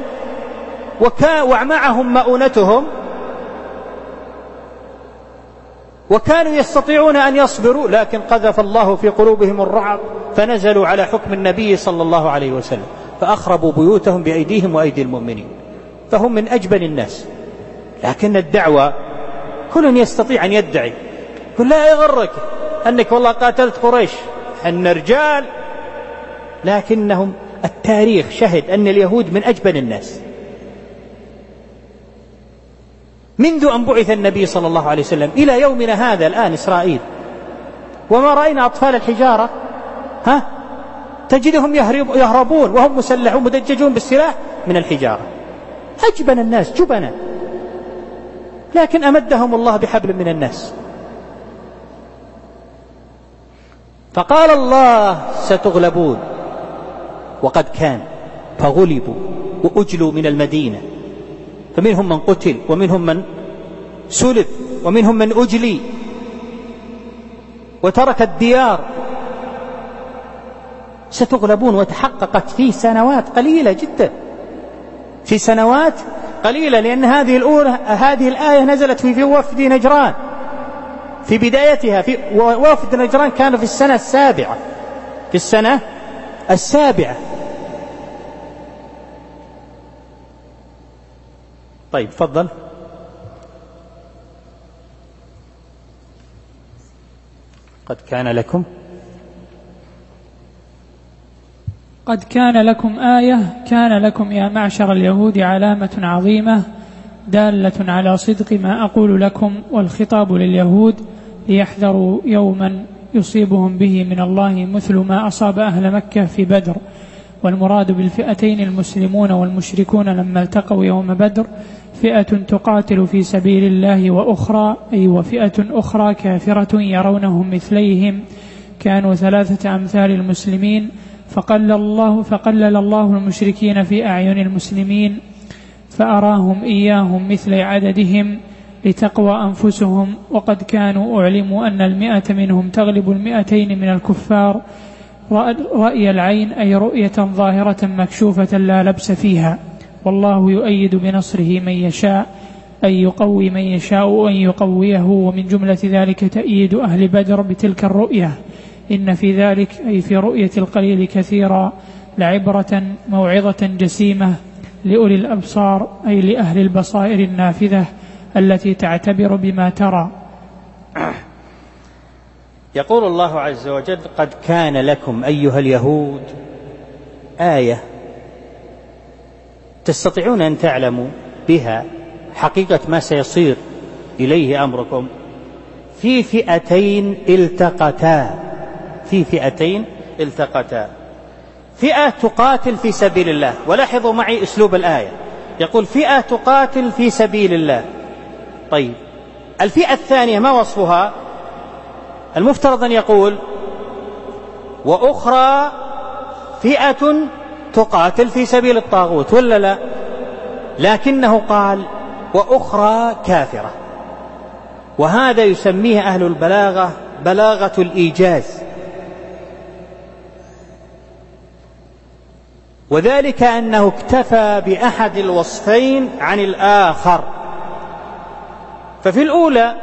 ومعهم مؤونتهم، وكانوا يستطيعون أن يصبروا، لكن قذف الله في قلوبهم الرعب فنزلوا على حكم النبي صلى الله عليه وسلم فأخربوا بيوتهم بأيديهم وأيدي المؤمنين، فهم من أجبن الناس. لكن الدعوة كل يستطيع أن يدعي، قل لا يغرك أنك والله قاتلت قريش، أن رجال، لكنهم التاريخ شهد أن اليهود من أجبن الناس منذ أن بعث النبي صلى الله عليه وسلم إلى يومنا هذا الآن. إسرائيل وما رأينا أطفال الحجارة تجدهم يهربون وهم مسلحون مدججون بالسلاح من الحجارة. أجبن الناس جبنا، لكن أمدهم الله بحبل من الناس. فقال الله: ستغلبون، وقد كان، فغلبوا وأجلوا من المدينة، فمنهم من قتل ومنهم من سلب ومنهم من أجلي وترك الديار. ستغلبون، وتحققت في سنوات قليلة جدا، في سنوات قليلة، لأن هذه الآية نزلت في وفد نجران في بدايتها. في وفد نجران كان في السنة السابعة، في السنة السابعة. طيب تفضل. قد كان لكم آية، كان لكم يا معشر اليهود علامة عظيمة دالة على صدق ما أقول لكم، والخطاب لليهود ليحذروا يوما يصيبهم به من الله مثل ما أصاب أهل مكة في بدر. والمراد بالفئتين المسلمون والمشركون لما التقوا يوم بدر فئة تقاتل في سبيل الله وأخرى، وفئة أخرى كافرة يرونهم مثليهم، كانوا 3 أمثال المسلمين، فقلل الله المشركين في أعين المسلمين فأراهم إياهم مثل عددهم لتقوى أنفسهم. وقد كانوا أعلموا أن 100 منهم تغلب 200 من الكفار رأي العين، أي رؤية ظاهرة مكشوفة لا لبس فيها. والله يؤيد بنصره من يشاء، أي يقوي من يشاء وأن يقويه. ومن جملة ذلك تأييد أهل بدر بتلك الرؤية. إن في ذلك، أي في رؤية القليل كثيرا، لعبرة موعظة جسيمة لأولي الأبصار، أي لأهل البصائر النافذة التي تعتبر بما ترى. يقول الله عز وجل: قد كان لكم أيها اليهود آية تستطيعون أن تعلموا بها حقيقة ما سيصير إليه أمركم في فئتين التقتا، فئة تقاتل في سبيل الله. ولاحظوا معي أسلوب الآية، يقول فئة تقاتل في سبيل الله. طيب الفئة الثانية ما وصفها؟ المفترض أن يقول: وأخرى فئة تقاتل في سبيل الطاغوت، ولا لا؟ لكنه قال: وأخرى كافرة. وهذا يسميه أهل البلاغة بلاغة الإيجاز، وذلك أنه اكتفى بأحد الوصفين عن الآخر. ففي الأولى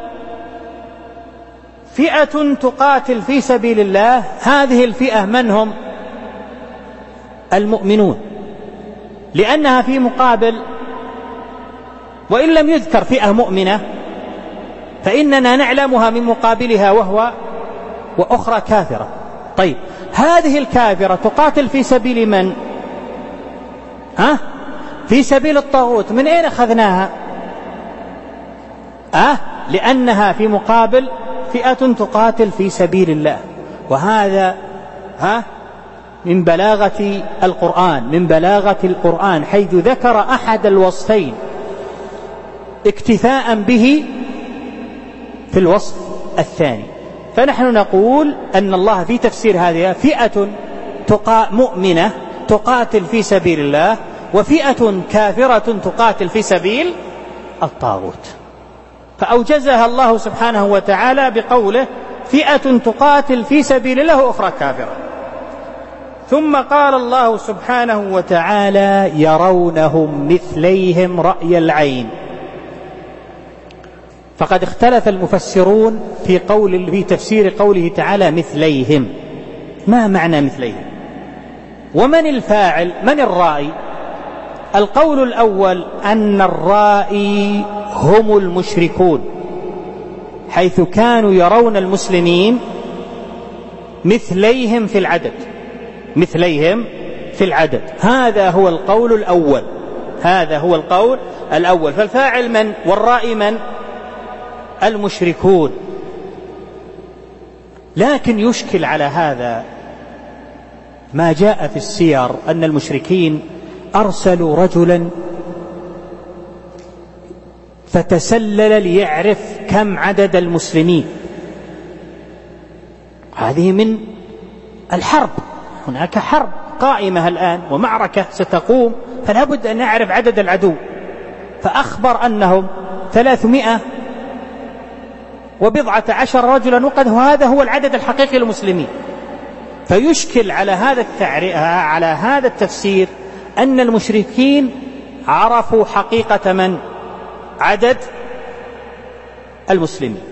فئة تقاتل في سبيل الله، هذه الفئة من هم؟ المؤمنون، لأنها في مقابل، وإن لم يذكر فئة مؤمنة فإننا نعلمها من مقابلها وهو وأخرى كافرة. طيب هذه الكافرة تقاتل في سبيل من؟ في سبيل الطاغوت. من أين أخذناها؟ لأنها في مقابل فئة تقاتل في سبيل الله، وهذا من بلاغة القرآن حيث ذكر أحد الوصفين اكتفاء به في الوصف الثاني. فنحن نقول أن الله في تفسير هذه فئة مؤمنة تقاتل في سبيل الله، وفئة كافرة تقاتل في سبيل الطاغوت، فأوجزها الله سبحانه وتعالى بقوله فئة تقاتل في سبيل الله وأخرى كافرة. ثم قال الله سبحانه وتعالى يرونهم مثليهم رأي العين. فقد اختلف المفسرون في تفسير قوله تعالى مثليهم، ما معنى مثليهم؟ ومن الفاعل؟ من الرائي؟ القول الأول أن الرائي هم المشركون، حيث كانوا يرون المسلمين مثليهم في العدد. هذا هو القول الأول. فالفاعل من والرائي من؟ المشركون. لكن يشكل على هذا ما جاء في السير أن المشركين أرسلوا رجلا فتسلل ليعرف كم عدد المسلمين. هذه من الحرب، هناك حرب قائمة الآن ومعركة ستقوم، فلا بد أن نعرف عدد العدو. فأخبر أنهم 310 رجلا، وقد هذا هو العدد الحقيقي للمسلمين. فيشكل على هذا التفسير أن المشركين عرفوا حقيقة من؟ عدد المسلمين.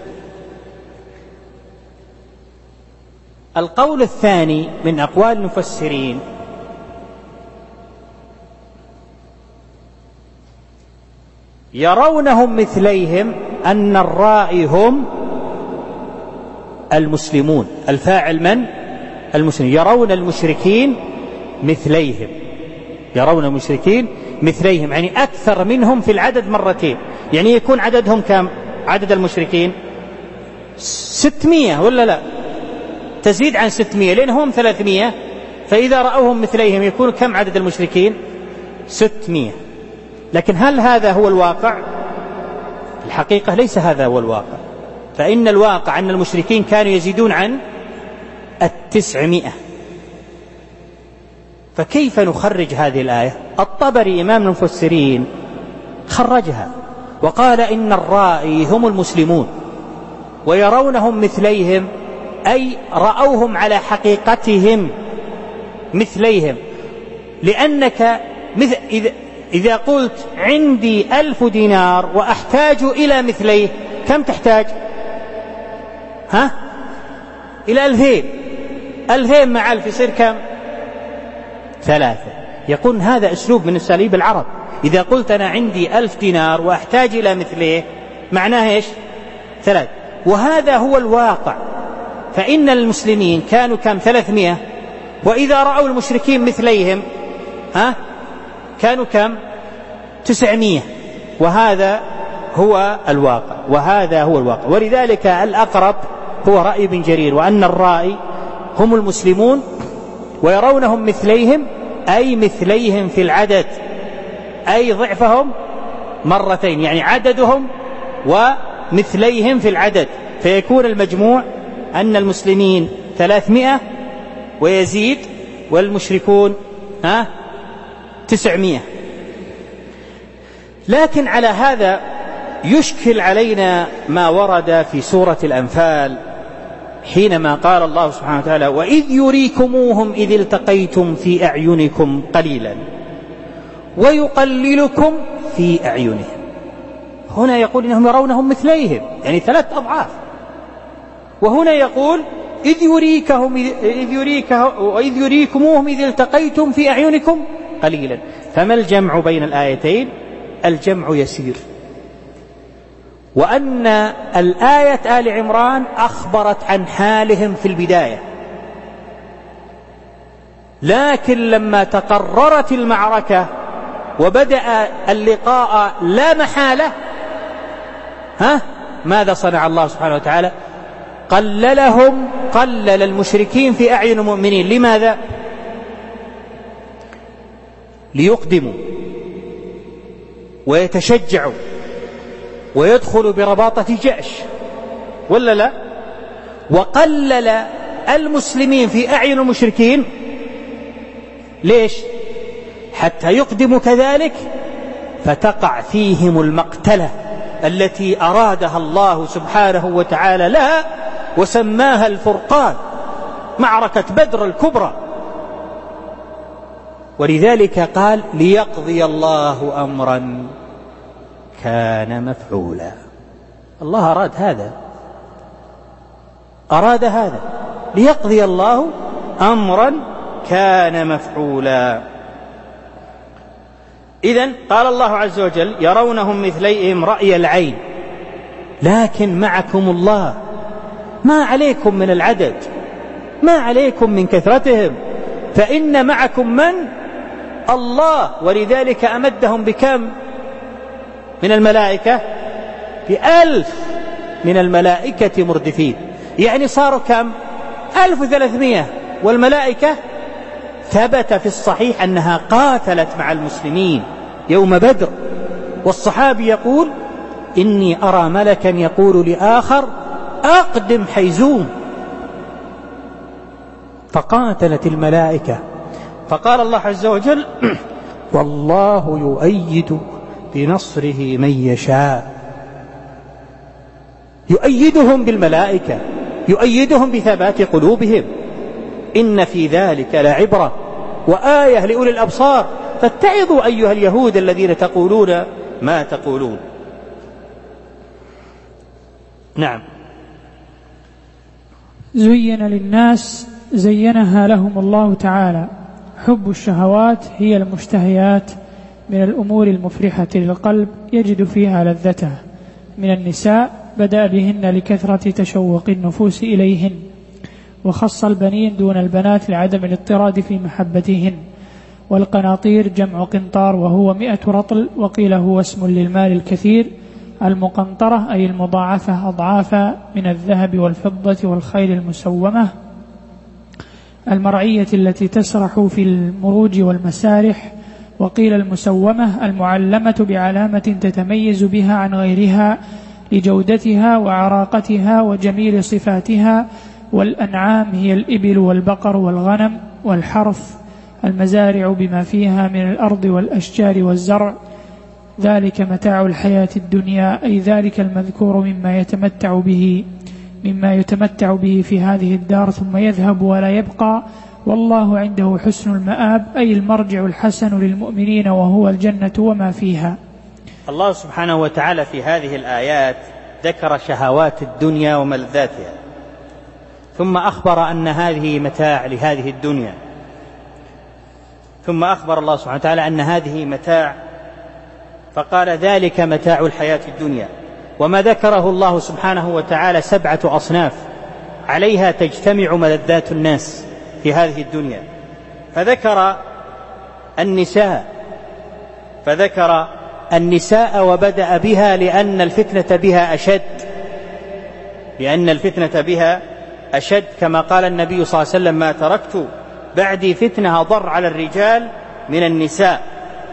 القول الثاني من أقوال المفسرين يرونهم مثليهم، أن الرائي هم المسلمون. الفاعل من؟ المسلمين. يرون المشركين مثليهم يعني أكثر منهم في العدد مرتين. يعني يكون عددهم كم؟ عدد المشركين 600 ولا لا؟ تزيد عن 600 لأنهم 300، فإذا رأوهم مثليهم يكون كم عدد المشركين؟ 600. لكن هل هذا هو الواقع؟ الحقيقة ليس هذا هو الواقع، فإن الواقع أن المشركين كانوا يزيدون عن 900. فكيف نخرج هذه الآية؟ الطبري إمام المفسرين خرجها وقال إن الرائي هم المسلمون، ويرونهم مثليهم أي رأوهم على حقيقتهم مثليهم. لأنك إذا قلت عندي 1000 دينار وأحتاج إلى مثليه، كم تحتاج؟ إلى 2000 مع 1000 يصير كم؟ 3. يقول هذا أسلوب من أساليب العرب. إذا قلت أنا عندي 1000 دينار وأحتاج إلى مثليه، معناه إيش؟ 3. وهذا هو الواقع. فإن المسلمين كانوا كم؟ 300، وإذا رأوا المشركين مثليهم كانوا كم؟ 900. وهذا هو الواقع. ولذلك الأقرب هو رأي ابن جرير، وأن الرائي هم المسلمون ويرونهم مثليهم أي مثليهم في العدد، أي ضعفهم مرتين، يعني عددهم ومثليهم في العدد، فيكون المجموع أن المسلمين 300 ويزيد، والمشركون 900. لكن على هذا يشكل علينا ما ورد في سورة الأنفال حينما قال الله سبحانه وتعالى وإذ يريكموهم إذ التقيتم في أعينكم قليلا ويقللكم في أعينهم. هنا يقول إنهم يرونهم مثليهم، يعني 3 أضعاف. وهنا يقول إذ يريكموهم إذ التقيتم في أعينكم قليلا. فما الجمع بين الآيتين؟ الجمع يسير. وأن الآية آل عمران أخبرت عن حالهم في البداية، لكن لما تقررت المعركة وبدأ اللقاء لا محالة، ماذا صنع الله سبحانه وتعالى؟ قلل المشركين في أعين المؤمنين. لماذا؟ ليقدموا ويتشجعوا ويدخلوا برباطة جأش، ولا لا؟ وقلل المسلمين في أعين المشركين. ليش؟ حتى يقدموا كذلك فتقع فيهم المقتلة التي أرادها الله سبحانه وتعالى لها وسماها الفرقان، معركة بدر الكبرى. ولذلك قال ليقضي الله أمرا كان مفعولا. الله أراد هذا ليقضي الله أمرا كان مفعولا. إذن قال الله عز وجل يرونهم مثليهم رأي العين لكن معكم الله، ما عليكم من العدد، ما عليكم من كثرتهم، فإن معكم من؟ الله. ولذلك أمدهم بكم من الملائكة؟ ب1000 من الملائكة مردفين، يعني صاروا كم؟ 1300. والملائكة ثبت في الصحيح أنها قاتلت مع المسلمين يوم بدر، والصحابي يقول إني أرى ملكا يقول لآخر أقدم حيزوم، فقاتلت الملائكة. فقال الله عز وجل والله يؤيد بنصره من يشاء، يؤيدهم بالملائكة، يؤيدهم بثبات قلوبهم. إن في ذلك لعبرة وآية لأولي الأبصار فاتعظوا أيها اليهود الذين تقولون ما تقولون. نعم. زين للناس زينها لهم الله تعالى حب الشهوات هي المشتهيات من الأمور المفرحة للقلب يجد فيها لذته، من النساء بدأ بهن لكثرة تشوق النفوس إليهن، وخص البنين دون البنات لعدم الاضطراد في محبتهن. والقناطير جمع قنطار وهو 100 رطل، وقيل هو اسم للمال الكثير. المقنطرة أي المضاعفة أضعافا من الذهب والفضة والخيل المسومة المرعية التي تسرح في المروج والمسارح. وقيل المسومة المعلمة بعلامة تتميز بها عن غيرها لجودتها وعراقتها وجميل صفاتها. والأنعام هي الإبل والبقر والغنم. والحرث المزارع بما فيها من الأرض والأشجار والزرع. ذلك متاع الحياة الدنيا، أي ذلك المذكور مما يتمتع به في هذه الدار ثم يذهب ولا يبقى، والله عنده حسن المآب، أي المرجع الحسن للمؤمنين وهو الجنة وما فيها. الله سبحانه وتعالى في هذه الآيات ذكر شهوات الدنيا وملذاتها، ثم أخبر أن هذه متاع لهذه الدنيا، ثم أخبر الله سبحانه وتعالى أن هذه متاع، فقال ذلك متاع الحياة الدنيا. وما ذكره الله سبحانه وتعالى 7 أصناف عليها تجتمع ملذات الناس في هذه الدنيا، فذكر النساء وبدأ بها لأن الفتنة بها أشد، كما قال النبي صلى الله عليه وسلم ما تركت بعدي فتنة أضر على الرجال من النساء.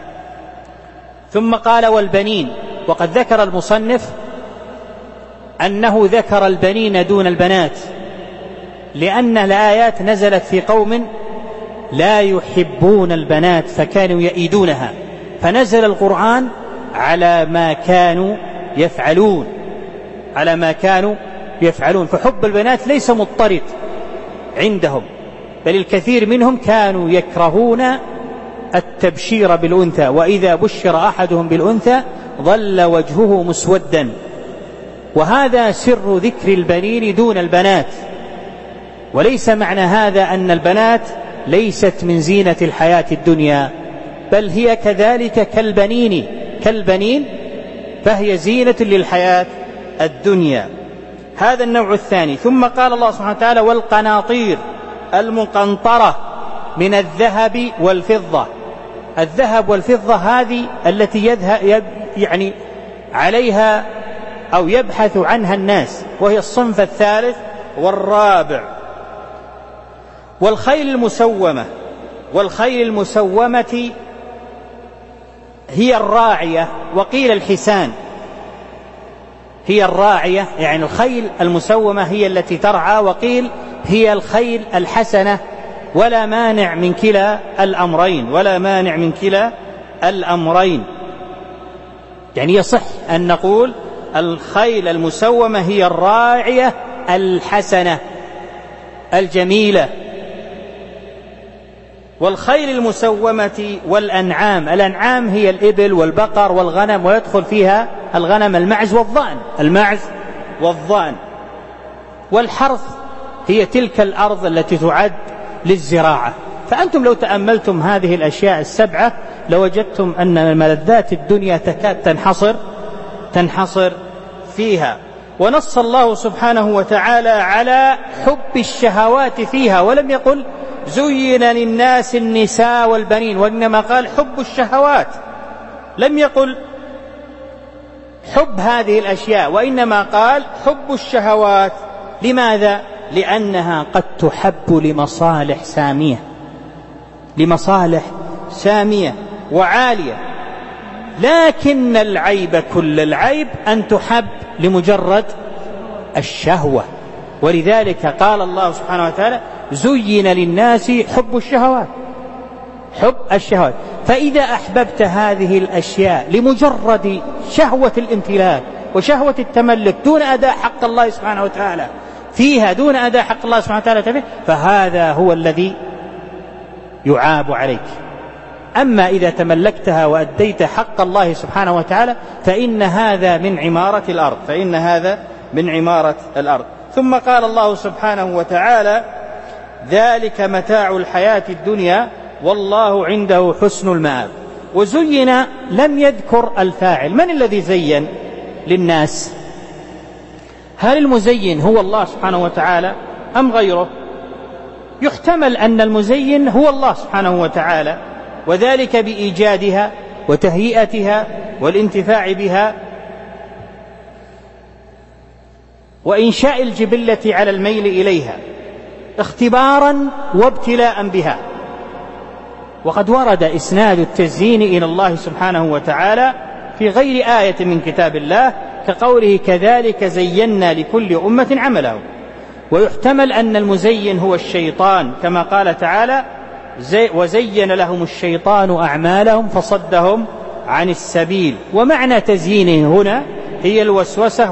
ثم قال والبنين، وقد ذكر المصنف أنه ذكر البنين دون البنات لأن الآيات نزلت في قوم لا يحبون البنات فكانوا يئيدونها، فنزل القرآن على ما كانوا يفعلون، فحب البنات ليس مضطرد عندهم، بل الكثير منهم كانوا يكرهون التبشير بالأنثى، وإذا بشر أحدهم بالأنثى ظل وجهه مسودا. وهذا سر ذكر البنين دون البنات، وليس معنى هذا أن البنات ليست من زينة الحياة الدنيا، بل هي كذلك كالبنين فهي زينة للحياة الدنيا. هذا النوع الثاني. ثم قال الله سبحانه وتعالى والقناطير المقنطرة من الذهب والفضة. الذهب والفضة هذه التي يعني عليها أو يبحث عنها الناس، وهي الصنف الثالث والرابع. والخيل المسومة هي الراعية، وقيل الحسان. هي الراعية يعني الخيل المسومة هي التي ترعى، وقيل هي الخيل الحسنة، ولا مانع من كلا الأمرين، ولا مانع من كلا الأمرين. يعني يصح أن نقول الخيل المسومة هي الراعية الحسنة الجميلة. والخيل المسومة والأنعام، الأنعام هي الإبل والبقر والغنم، ويدخل فيها الغنم المعز والضأن، المعز والضأن. والحرث هي تلك الأرض التي تعد للزراعة. فأنتم لو تأملتم هذه الأشياء السبعة لوجدتم أن ملذات الدنيا تكاد تنحصر فيها. ونص الله سبحانه وتعالى على حب الشهوات فيها، ولم يقل زين للناس النساء والبنين، وإنما قال حب الشهوات، لم يقل حب هذه الأشياء، وإنما قال حب الشهوات. لماذا؟ لأنها قد تحب لمصالح سامية وعالية، لكن العيب كل العيب أن تحب لمجرد الشهوة. ولذلك قال الله سبحانه وتعالى زين للناس حب الشهوات. فإذا أحببت هذه الأشياء لمجرد شهوة الامتلاك وشهوة التملك دون أداء حق الله سبحانه وتعالى فيها، دون أداء حق الله سبحانه وتعالى فيها، فهذا هو الذي يعاب عليك. أما إذا تملكتها وأديت حق الله سبحانه وتعالى فإن هذا من عمارة الأرض. ثم قال الله سبحانه وتعالى ذلك متاع الحياة الدنيا والله عنده حسن المآب. وزين لم يذكر الفاعل، من الذي زين للناس؟ هل المزين هو الله سبحانه وتعالى أم غيره؟ يحتمل أن المزين هو الله سبحانه وتعالى، وذلك بإيجادها وتهيئتها والانتفاع بها وإنشاء الجبلة على الميل إليها اختبارا وابتلاء بها. وقد ورد إسناد التزيين إلى الله سبحانه وتعالى في غير آية من كتاب الله، كقوله كذلك زينا لكل أمة عملهم. ويحتمل أن المزين هو الشيطان، كما قال تعالى وزين لهم الشيطان أعمالهم فصدهم عن السبيل. ومعنى تزيينه هنا هي الوسوسة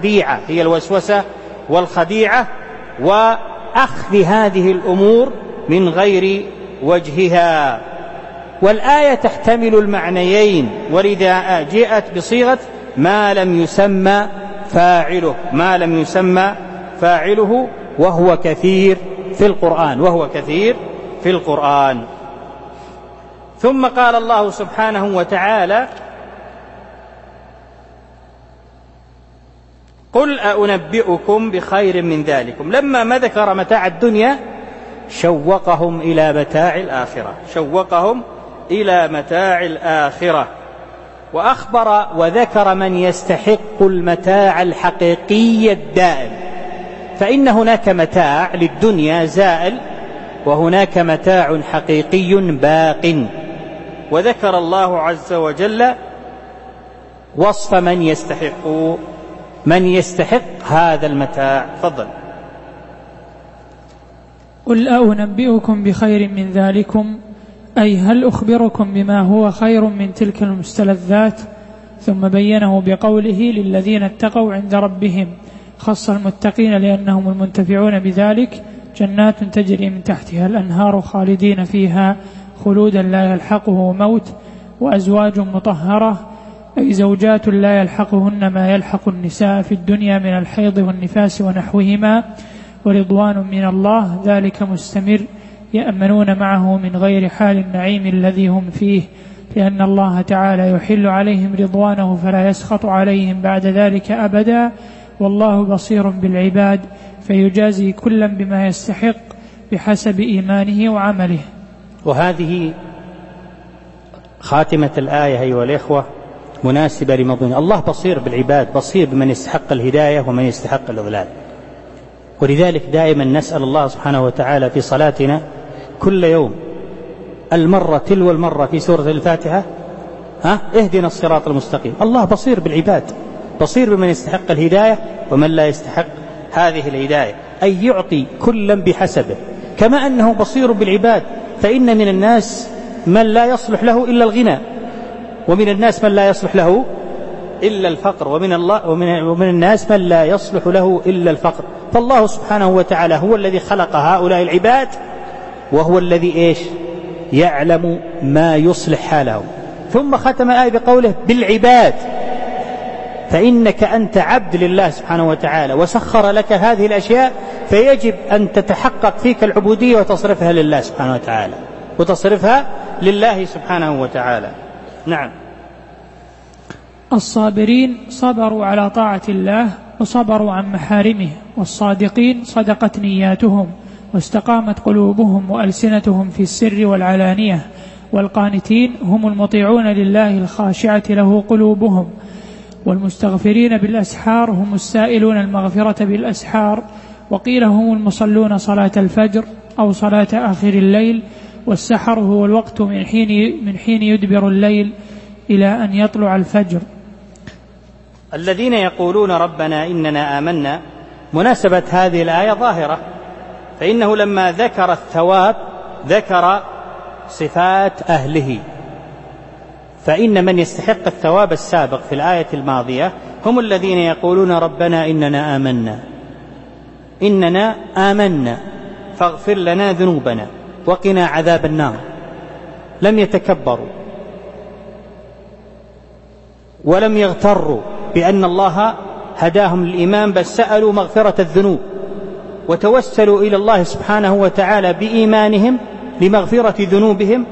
والخديعة وأخذ هذه الأمور من غير وجهها. والآية تحتمل المعنيين، ولذا جاءت بصيغة ما لم يسمى فاعله وهو كثير في القرآن. ثم قال الله سبحانه وتعالى قل أنبئكم بخير من ذلكم. لما ما ذكر متاع الدنيا شوقهم إلى متاع الآخرة وأخبر وذكر من يستحق المتاع الحقيقي الدائم. فإن هناك متاع للدنيا زائل، وهناك متاع حقيقي باق. وذكر الله عز وجل وصف من يستحق هذا المتاع. فضل. قل أنبئكم بخير من ذلكم، أي هل أخبركم بما هو خير من تلك المستلذات؟ ثم بينه بقوله للذين اتقوا عند ربهم، خص المتقين لأنهم المنتفعون بذلك، جنات تجري من تحتها الأنهار خالدين فيها خلودا لا يلحقه موت، وأزواج مطهرة أي زوجات لا يلحقهن ما يلحق النساء في الدنيا من الحيض والنفاس ونحوهما، ورضوان من الله ذلك مستمر، يأمنون معه من غير حال النعيم الذي هم فيه، لأن الله تعالى يحل عليهم رضوانه فلا يسخط عليهم بعد ذلك أبدا، والله بصير بالعباد فيجازي كلا بما يستحق بحسب إيمانه وعمله. وهذه خاتمة الآية أيها الإخوة مناسبة لمضمون الله بصير بالعباد، بصير بمن يستحق الهداية ومن يستحق الإضلال. ولذلك دائما نسأل الله سبحانه وتعالى في صلاتنا كل يوم المرة تلو المرة في سورة الفاتحة اهدنا الصراط المستقيم. الله بصير بالعباد، بصير بمن يستحق الهداية ومن لا يستحق هذه الهداية، أي يعطي كلا بحسبه، كما أنه بصير بالعباد. فإن من الناس من لا يصلح له إلا الغنى، ومن الناس من لا يصلح له إلا الفقر، ومن الناس من لا يصلح له إلا الفقر. فالله سبحانه وتعالى هو الذي خلق هؤلاء العباد، وهو الذي يعلم ما يصلح حالهم. ثم ختم الآية بقوله بالعباد، فإنك أنت عبد لله سبحانه وتعالى وسخر لك هذه الأشياء، فيجب أن تتحقق فيك العبودية وتصرفها لله سبحانه وتعالى، وتصرفها لله سبحانه وتعالى. نعم. الصابرين صبروا على طاعة الله وصبروا عن محارمه، والصادقين صدقت نياتهم واستقامت قلوبهم وألسنتهم في السر والعلانية، والقانتين هم المطيعون لله الخاشعة له قلوبهم، والمستغفرين بالأسحار هم السائلون المغفرة بالأسحار، وقيل هم المصلون صلاة الفجر أو صلاة آخر الليل، والسحر هو الوقت من حين يدبر الليل إلى أن يطلع الفجر. الذين يقولون ربنا إننا آمنا، مناسبة هذه الآية ظاهرة، فإنه لما ذكر الثواب ذكر صفات أهله، فإن من يستحق الثواب السابق في الآية الماضية هم الذين يقولون ربنا إننا آمنا فاغفر لنا ذنوبنا وقنا عذاب النار. لم يتكبروا ولم يغتروا بأن الله هداهم للإيمان، بل سألوا مغفرة الذنوب وتوسلوا إلى الله سبحانه وتعالى بإيمانهم لمغفرة ذنوبهم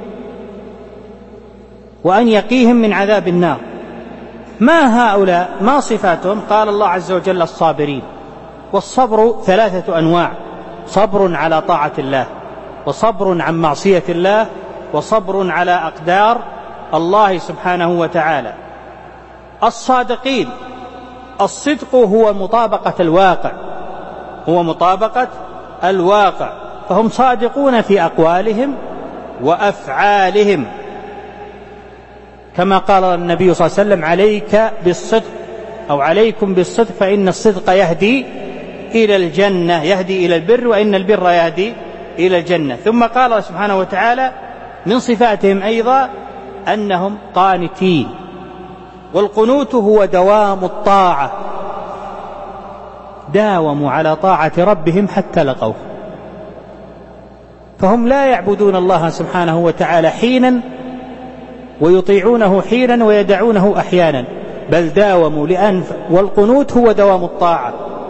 وأن يقيهم من عذاب النار. ما هؤلاء ما صفاتهم؟ قال الله عز وجل الصابرين. والصبر 3 أنواع: صبر على طاعة الله، وصبر عن معصية الله، وصبر على أقدار الله سبحانه وتعالى. الصادقين، الصدق هو مطابقة الواقع، فهم صادقون في أقوالهم وأفعالهم، كما قال النبي صلى الله عليه وسلم: عليك بالصدق أو عليكم بالصدق فإن الصدق يهدي إلى الجنة، يهدي إلى البر، وإن البر يهدي إلى الجنة. ثم قال سبحانه وتعالى من صفاتهم أيضا أنهم قانتين، والقنوت هو دوام الطاعة، داوموا على طاعة ربهم حتى لقوه، فهم لا يعبدون الله سبحانه وتعالى حينا ويطيعونه حينا ويدعونه أحيانا، بل داوموا والقنوت هو دوام الطاعة.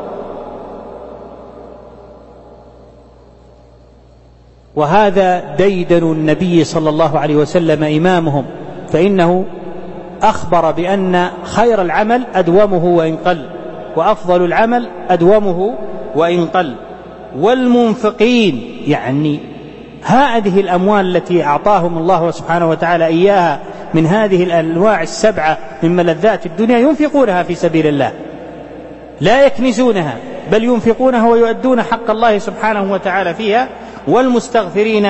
وهذا ديدن النبي صلى الله عليه وسلم إمامهم، فإنه أخبر بأن خير العمل أدومه وإن قل، وأفضل العمل أدومه وإن قل. والمنفقين، يعني هذه الأموال التي أعطاهم الله سبحانه وتعالى إياها من هذه الأنواع 7 من ملذات الدنيا، ينفقونها في سبيل الله، لا يكنزونها بل ينفقونها ويؤدون حق الله سبحانه وتعالى فيها. والمستغفرين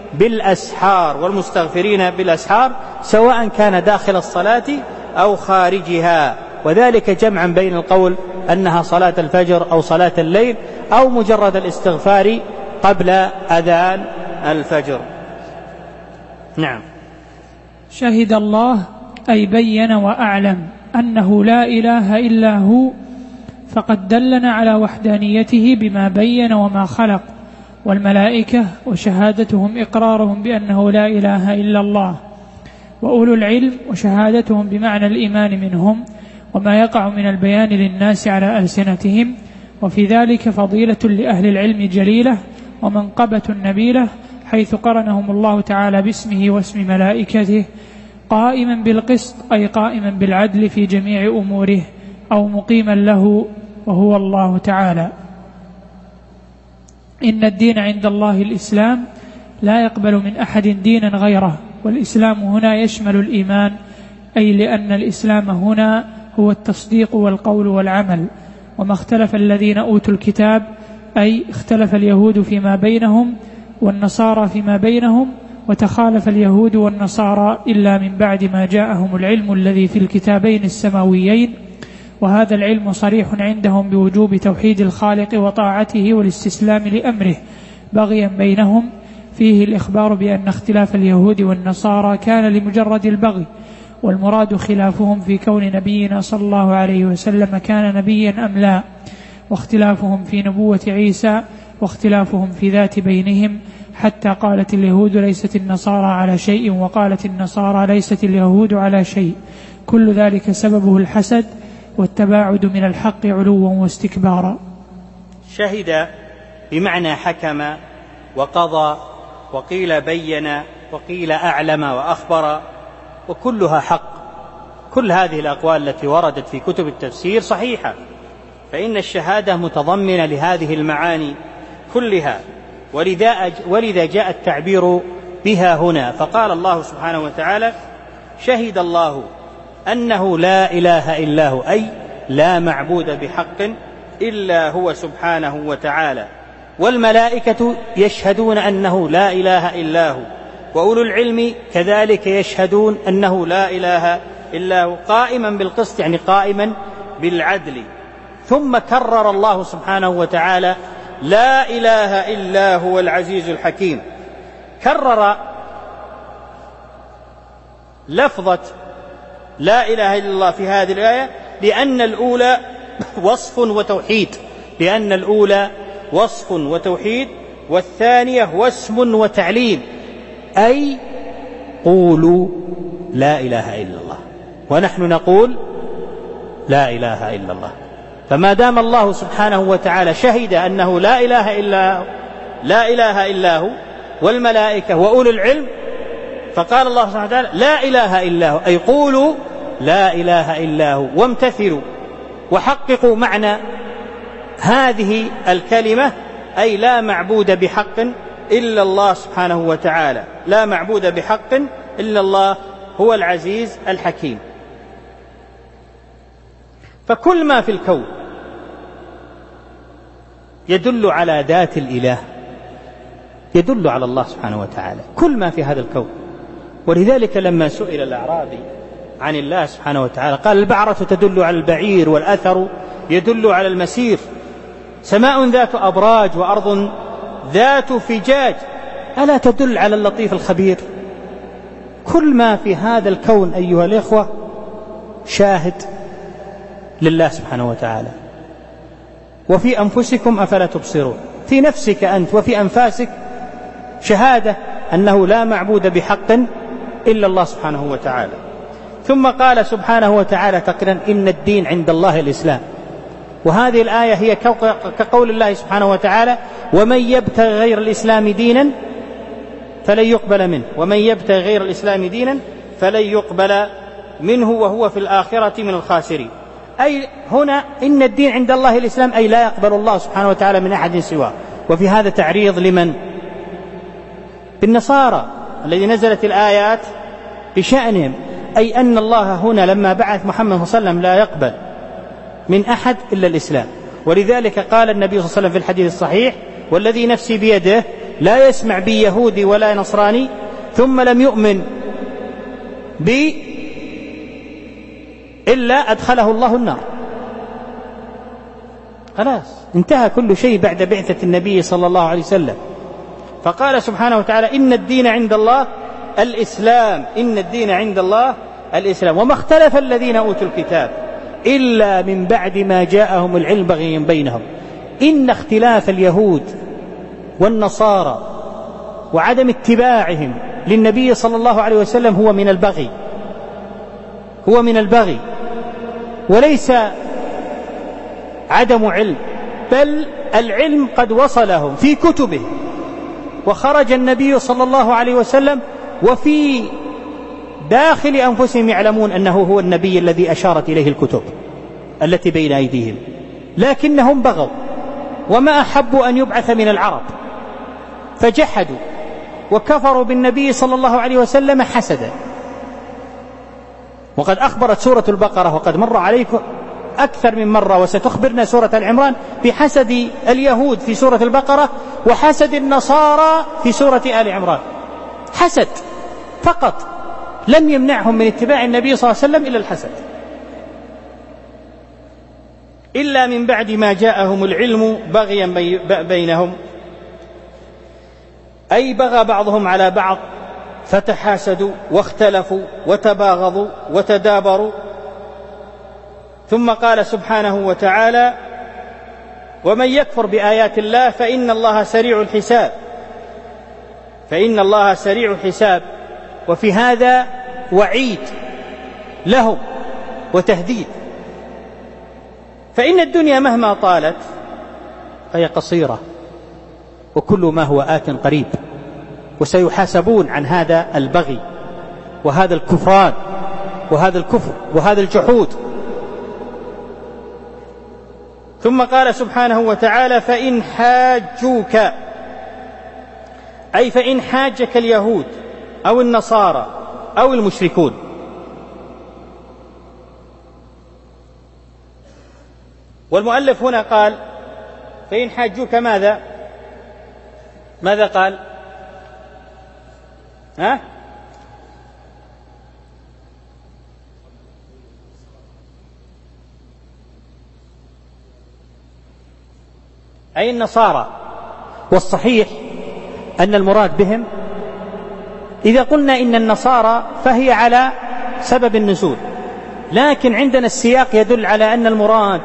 بالأسحار سواء كان داخل الصلاة أو خارجها، وذلك جمعا بين القول أنها صلاة الفجر أو صلاة الليل أو مجرد الاستغفار قبل أذان الفجر. نعم. شهد الله أي بين وأعلم أنه لا إله إلا هو، فقد دلنا على وحدانيته بما بين وما خلق، والملائكة وشهادتهم إقرارهم بأنه لا إله إلا الله، وأولو العلم وشهادتهم بمعنى الإيمان منهم، وما يقع من البيان للناس على ألسنتهم. وفي ذلك فضيلة لأهل العلم جليلة ومنقبة نبيلة، حيث قرنهم الله تعالى باسمه واسم ملائكته، قائما بالقسط أي قائما بالعدل في جميع أموره، أو مقيما له وهو الله تعالى. إن الدين عند الله الإسلام، لا يقبل من أحد دينا غيره. والإسلام هنا يشمل الإيمان، أي لأن الإسلام هنا هو التصديق والقول والعمل. وما اختلف الذين أوتوا الكتاب، أي اختلف اليهود فيما بينهم والنصارى فيما بينهم، وتخالف اليهود والنصارى إلا من بعد ما جاءهم العلم الذي في الكتابين السماويين، وهذا العلم صريح عندهم بوجوب توحيد الخالق وطاعته والاستسلام لأمره بغيا بينهم. فيه الإخبار بأن اختلاف اليهود والنصارى كان لمجرد البغي، والمراد خلافهم في كون نبينا صلى الله عليه وسلم كان نبيا أم لا، واختلافهم في نبوة عيسى، واختلافهم في ذات بينهم، حتى قالت اليهود ليست النصارى على شيء، وقالت النصارى ليست اليهود على شيء. كل ذلك سببه الحسد والتباعد من الحق علوا واستكبارا. شهد بمعنى حكم وقضى، وقيل بين، وقيل أعلم وأخبر، وكلها حق. كل هذه الأقوال التي وردت في كتب التفسير صحيحة، فإن الشهادة متضمنة لهذه المعاني كلها، ولذا جاء التعبير بها هنا. فقال الله سبحانه وتعالى: شهد الله أنه لا إله إلا هو، أي لا معبود بحق إلا هو سبحانه وتعالى، والملائكة يشهدون أنه لا إله إلا هو، وأولو العلم كذلك يشهدون أنه لا إله إلا هو، قائما بالقسط يعني قائما بالعدل. ثم كرر الله سبحانه وتعالى لا إله إلا هو العزيز الحكيم. كرر لفظة لا إله إلا الله في هذه الآية لأن الأولى وصف وتوحيد، والثانية واسم وتعليم، أي قولوا لا إله إلا الله، ونحن نقول لا إله إلا الله. فما دام الله سبحانه وتعالى شهد أنه لا إله إلا هو والملائكة وأولو العلم، فقال الله سبحانه وتعالى لا إله إلا هو، أي قولوا لا إله إلا هو وامتثلوا وحققوا معنى هذه الكلمة، أي لا معبود بحق إلا الله سبحانه وتعالى، لا معبود بحق إلا الله هو العزيز الحكيم. فكل ما في الكون يدل على ذات الإله يدل على الله سبحانه وتعالى، كل ما في هذا الكون. ولذلك لما سئل الأعرابي عن الله سبحانه وتعالى قال: البعرة تدل على البعير، والأثر يدل على المسير، سماء ذات أبراج وأرض ذات فجاج، ألا تدل على اللطيف الخبير؟ كل ما في هذا الكون أيها الإخوة شاهد لله سبحانه وتعالى. وفي أنفسكم أفلا تبصرون، في نفسك أنت وفي أنفاسك شهادة أنه لا معبود بحق إلا الله سبحانه وتعالى. ثم قال سبحانه وتعالى تقريرا: إن الدين عند الله الإسلام. وهذه الآية هي كقول الله سبحانه وتعالى: ومن يبتغي غير الإسلام دينا فلن يقبل منه، ومن يبتغي غير الإسلام دينا فلن يقبل منه وهو في الآخرة من الخاسرين. أي هنا إن الدين عند الله الإسلام، أي لا يقبل الله سبحانه وتعالى من أحد سواه. وفي هذا تعريض لمن؟ بالنصارى الذي نزلت الآيات بشأنهم، أي أن الله هنا لما بعث محمد صلى الله عليه وسلم لا يقبل من أحد إلا الإسلام. ولذلك قال النبي صلى الله عليه وسلم في الحديث الصحيح: والذي نفسي بيده لا يسمع بي يهودي ولا نصراني ثم لم يؤمن بي إلا أدخله الله النار. خلاص انتهى كل شيء بعد بعثة النبي صلى الله عليه وسلم. فقال سبحانه وتعالى: إن الدين عند الله الإسلام، إن الدين عند الله الإسلام، وما اختلف الذين أوتوا الكتاب إلا من بعد ما جاءهم العلم بغيا بينهم. إن اختلاف اليهود والنصارى وعدم اتباعهم للنبي صلى الله عليه وسلم هو من البغي، وليس عدم علم، بل العلم قد وصلهم في كتبه، وخرج النبي صلى الله عليه وسلم وفي داخل أنفسهم يعلمون أنه هو النبي الذي أشارت إليه الكتب التي بين أيديهم، لكنهم بغوا وما أحبوا أن يبعث من العرب، فجحدوا وكفروا بالنبي صلى الله عليه وسلم حسدا. وقد أخبرت سورة البقرة، وقد مر عليكم أكثر من مرة وستخبرنا سورة العمران بحسد اليهود في سورة البقرة وحسد النصارى في سورة آل عمران. حسد فقط، لم يمنعهم من اتباع النبي صلى الله عليه وسلم إلا الحسد، إلا من بعد ما جاءهم العلم بغيا بينهم، أي بغى بعضهم على بعض فتحاسدوا واختلفوا وتباغضوا وتدابروا. ثم قال سبحانه وتعالى: ومن يكفر بآيات الله فإن الله سريع الحساب، فإن الله سريع الحساب. وفي هذا وعيد لهم وتهديد، فإن الدنيا مهما طالت فهي قصيرة، وكل ما هو آت قريب، وسيحاسبون عن هذا البغي وهذا الكفران وهذا الكفر وهذا الجحود. ثم قال سبحانه وتعالى: فإن حاجوك، أي فإن حاجك اليهود أو النصارى أو المشركون. والمؤلف هنا قال: فإن حاجوك ماذا قال؟ أي النصارى. والصحيح أن المراد بهم، إذا قلنا إن النصارى فهي على سبب النزول، لكن عندنا السياق يدل على أن المراد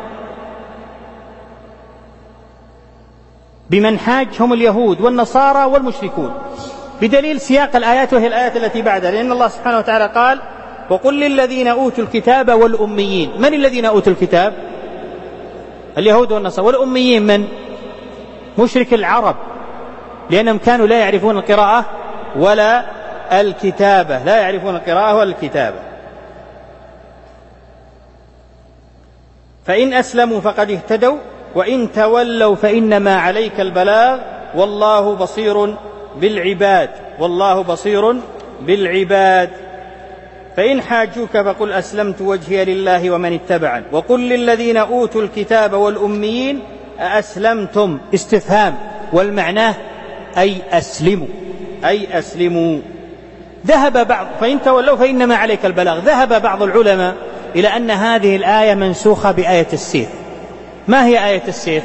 بمن حاج هم اليهود والنصارى والمشركون، بدليل سياق الآيات وهي الآيات التي بعدها، لأن الله سبحانه وتعالى قال: وقل للذين أوتوا الكتاب والأميين. من الذين أوتوا الكتاب؟ اليهود والنصارى. والأميين من؟ مشرك العرب، لأنهم كانوا لا يعرفون القراءة ولا الكتابة، لا يعرفون القراءة ولا الكتابة. فإن أسلموا فقد اهتدوا وإن تولوا فإنما عليك البلاغ والله بصير بالعباد، والله بصير بالعباد. فإن حاجوك فقل أسلمت وجهي لله ومن اتبعني وقل للذين أوتوا الكتاب والأميين أأسلمتم، استفهام، والمعنى أي أسلموا، أي أسلموا. ذهب بعض، فإن تولوا فإنما عليك البلاغ، ذهب بعض العلماء إلى أن هذه الآية منسوخة بآية السيف. ما هي آية السيف؟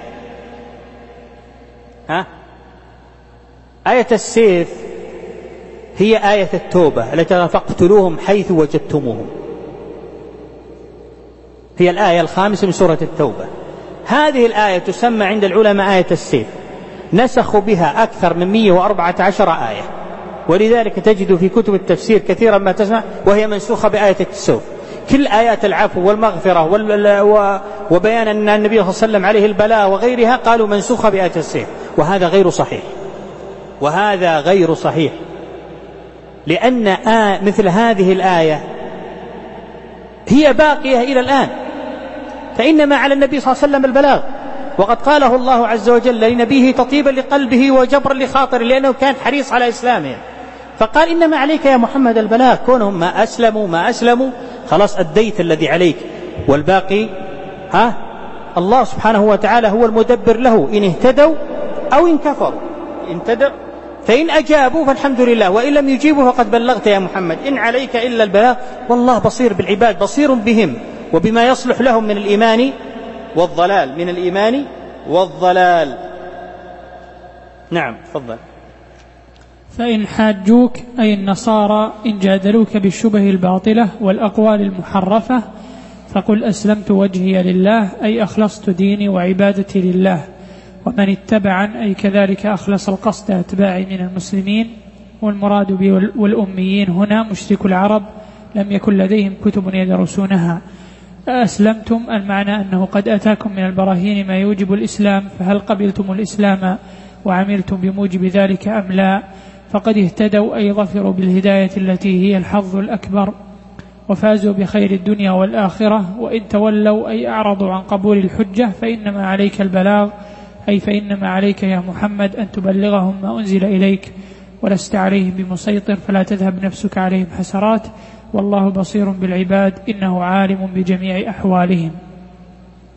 آية السيف هي آية التوبة التي فاقتلوهم حيث وجدتموهم، هي الآية 5 من سورة التوبة. هذه الآية تسمى عند العلماء آية السيف، نسخوا بها أكثر من 114 آية، ولذلك تجد في كتب التفسير كثيرا ما تسمع وهي منسوخة بآية السيف. كل آيات العفو والمغفرة وبيان أن النبي صلى الله عليه وسلم عليه البلاء وغيرها قالوا منسوخة بآية السيف، وهذا غير صحيح، وهذا غير صحيح، لأن مثل هذه الآية هي باقية إلى الآن، فإنما على النبي صلى الله عليه وسلم البلاغ، وقد قاله الله عز وجل لنبيه تطيبا لقلبه وجبرا لخاطره، لأنه كان حريص على إسلامه، فقال إنما عليك يا محمد البلاغ. كونهم ما أسلموا خلاص أديت الذي عليك، والباقي الله سبحانه وتعالى هو المدبر له، إن اهتدوا أو إن كفروا. فإن أجابوا فالحمد لله، وإن لم يجيبوا فقد بلغت يا محمد، إن عليك إلا البلاغ والله بصير بالعباد، بصير بهم وبما يصلح لهم من الإيمان والضلال. نعم، تفضل. فإن حاجوك أي النصارى إن جادلوك بالشبه الباطلة والأقوال المحرفة فقل أسلمت وجهي لله، أي أخلصت ديني وعبادتي لله، ومن اتبعن أي كذلك أخلص القصد أتباعي من المسلمين. والمراد والأميين هنا مشرك العرب لم يكن لديهم كتب يدرسونها. أسلمتم المعنى أنه قد أتاكم من البراهين ما يوجب الإسلام، فهل قبلتم الإسلام وعملتم بموجب ذلك أم لا؟ فقد اهتدوا أي ظفروا بالهداية التي هي الحظ الأكبر وفازوا بخير الدنيا والآخرة. وإن تولوا أي أعرضوا عن قبول الحجة فإنما عليك البلاغ، أي فإنما عليك يا محمد أن تبلغهم ما أنزل إليك ولست عليهم بمسيطر، فلا تذهب نفسك عليهم حسرات، والله بصير بالعباد إنه عالم بجميع أحوالهم.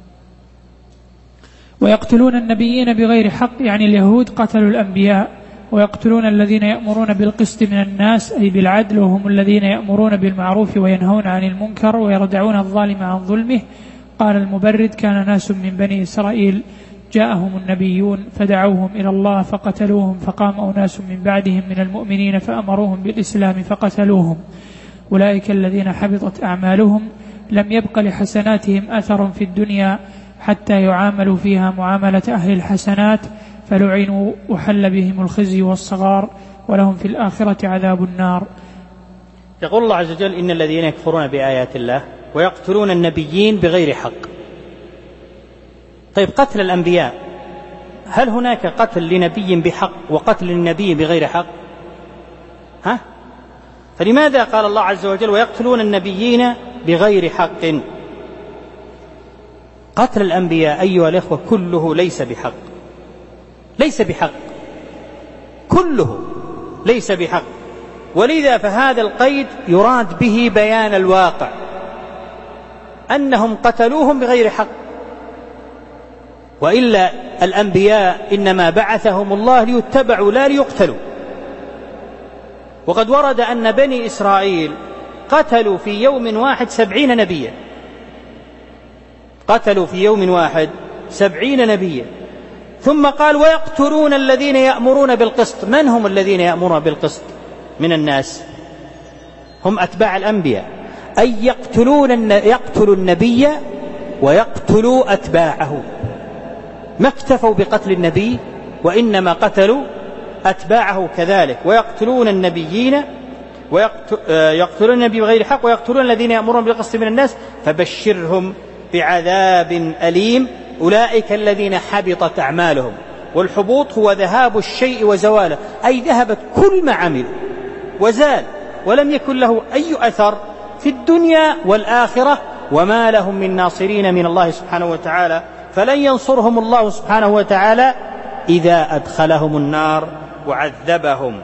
ويقتلون النبيين بغير حق، يعني اليهود قتلوا الأنبياء ويقتلون الذين يأمرون بالقسط من الناس أي بالعدل، وهم الذين يأمرون بالمعروف وينهون عن المنكر ويردعون الظالم عن ظلمه. قال المبرد: كان ناس من بني إسرائيل جاءهم النبيون فدعوهم إلى الله فقتلوهم، فقام أناس من بعدهم من المؤمنين فأمروهم بالإسلام فقتلوهم. أولئك الذين حبطت أعمالهم، لم يبق لحسناتهم أثر في الدنيا حتى يعاملوا فيها معاملة أهل الحسنات، فلعنوا وحل بهم الخزي والصغار، ولهم في الآخرة عذاب النار. يقول الله عز وجل: إن الذين يكفرون بآيات الله ويقتلون النبيين بغير حق. طيب، قتل الأنبياء، هل هناك قتل لنبي بحق وقتل لنبي بغير حق؟ فلماذا قال الله عز وجل: ويقتلون النبيين بغير حق؟ قتل الأنبياء أيها الإخوة كله ليس بحق، ليس بحق، كله ليس بحق. ولذا فهذا القيد يراد به بيان الواقع، أنهم قتلوهم بغير حق، وإلا الأنبياء إنما بعثهم الله ليتبعوا لا ليقتلوا. وقد ورد أن بني إسرائيل قتلوا في يوم واحد 70 نبيا، قتلوا في يوم واحد 70 نبيا. ثم قال: ويقتلون الذين يأمرون بالقسط. من هم الذين يأمرون بالقسط من الناس؟ هم أتباع الأنبياء، أي يقتلوا النبي ويقتلوا أتباعه. ما اكتفوا بقتل النبي وإنما قتلوا أتباعه كذلك. ويقتلون النبيين يقتلون النبي بغير حق ويقتلون الذين يأمرون بالقسط من الناس فبشرهم بعذاب أليم. أولئك الذين حبطت أعمالهم. والحبوط هو ذهاب الشيء وزواله، أي ذهبت كل ما عمل وزال ولم يكن له أي أثر في الدنيا والآخرة، وما لهم من ناصرين من الله سبحانه وتعالى، فلن ينصرهم الله سبحانه وتعالى إذا أدخلهم النار وعذبهم.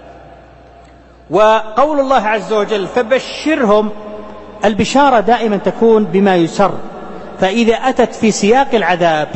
وقول الله عز وجل: فبشرهم، البشارة دائما تكون بما يسر، فإذا أتت في سياق العذاب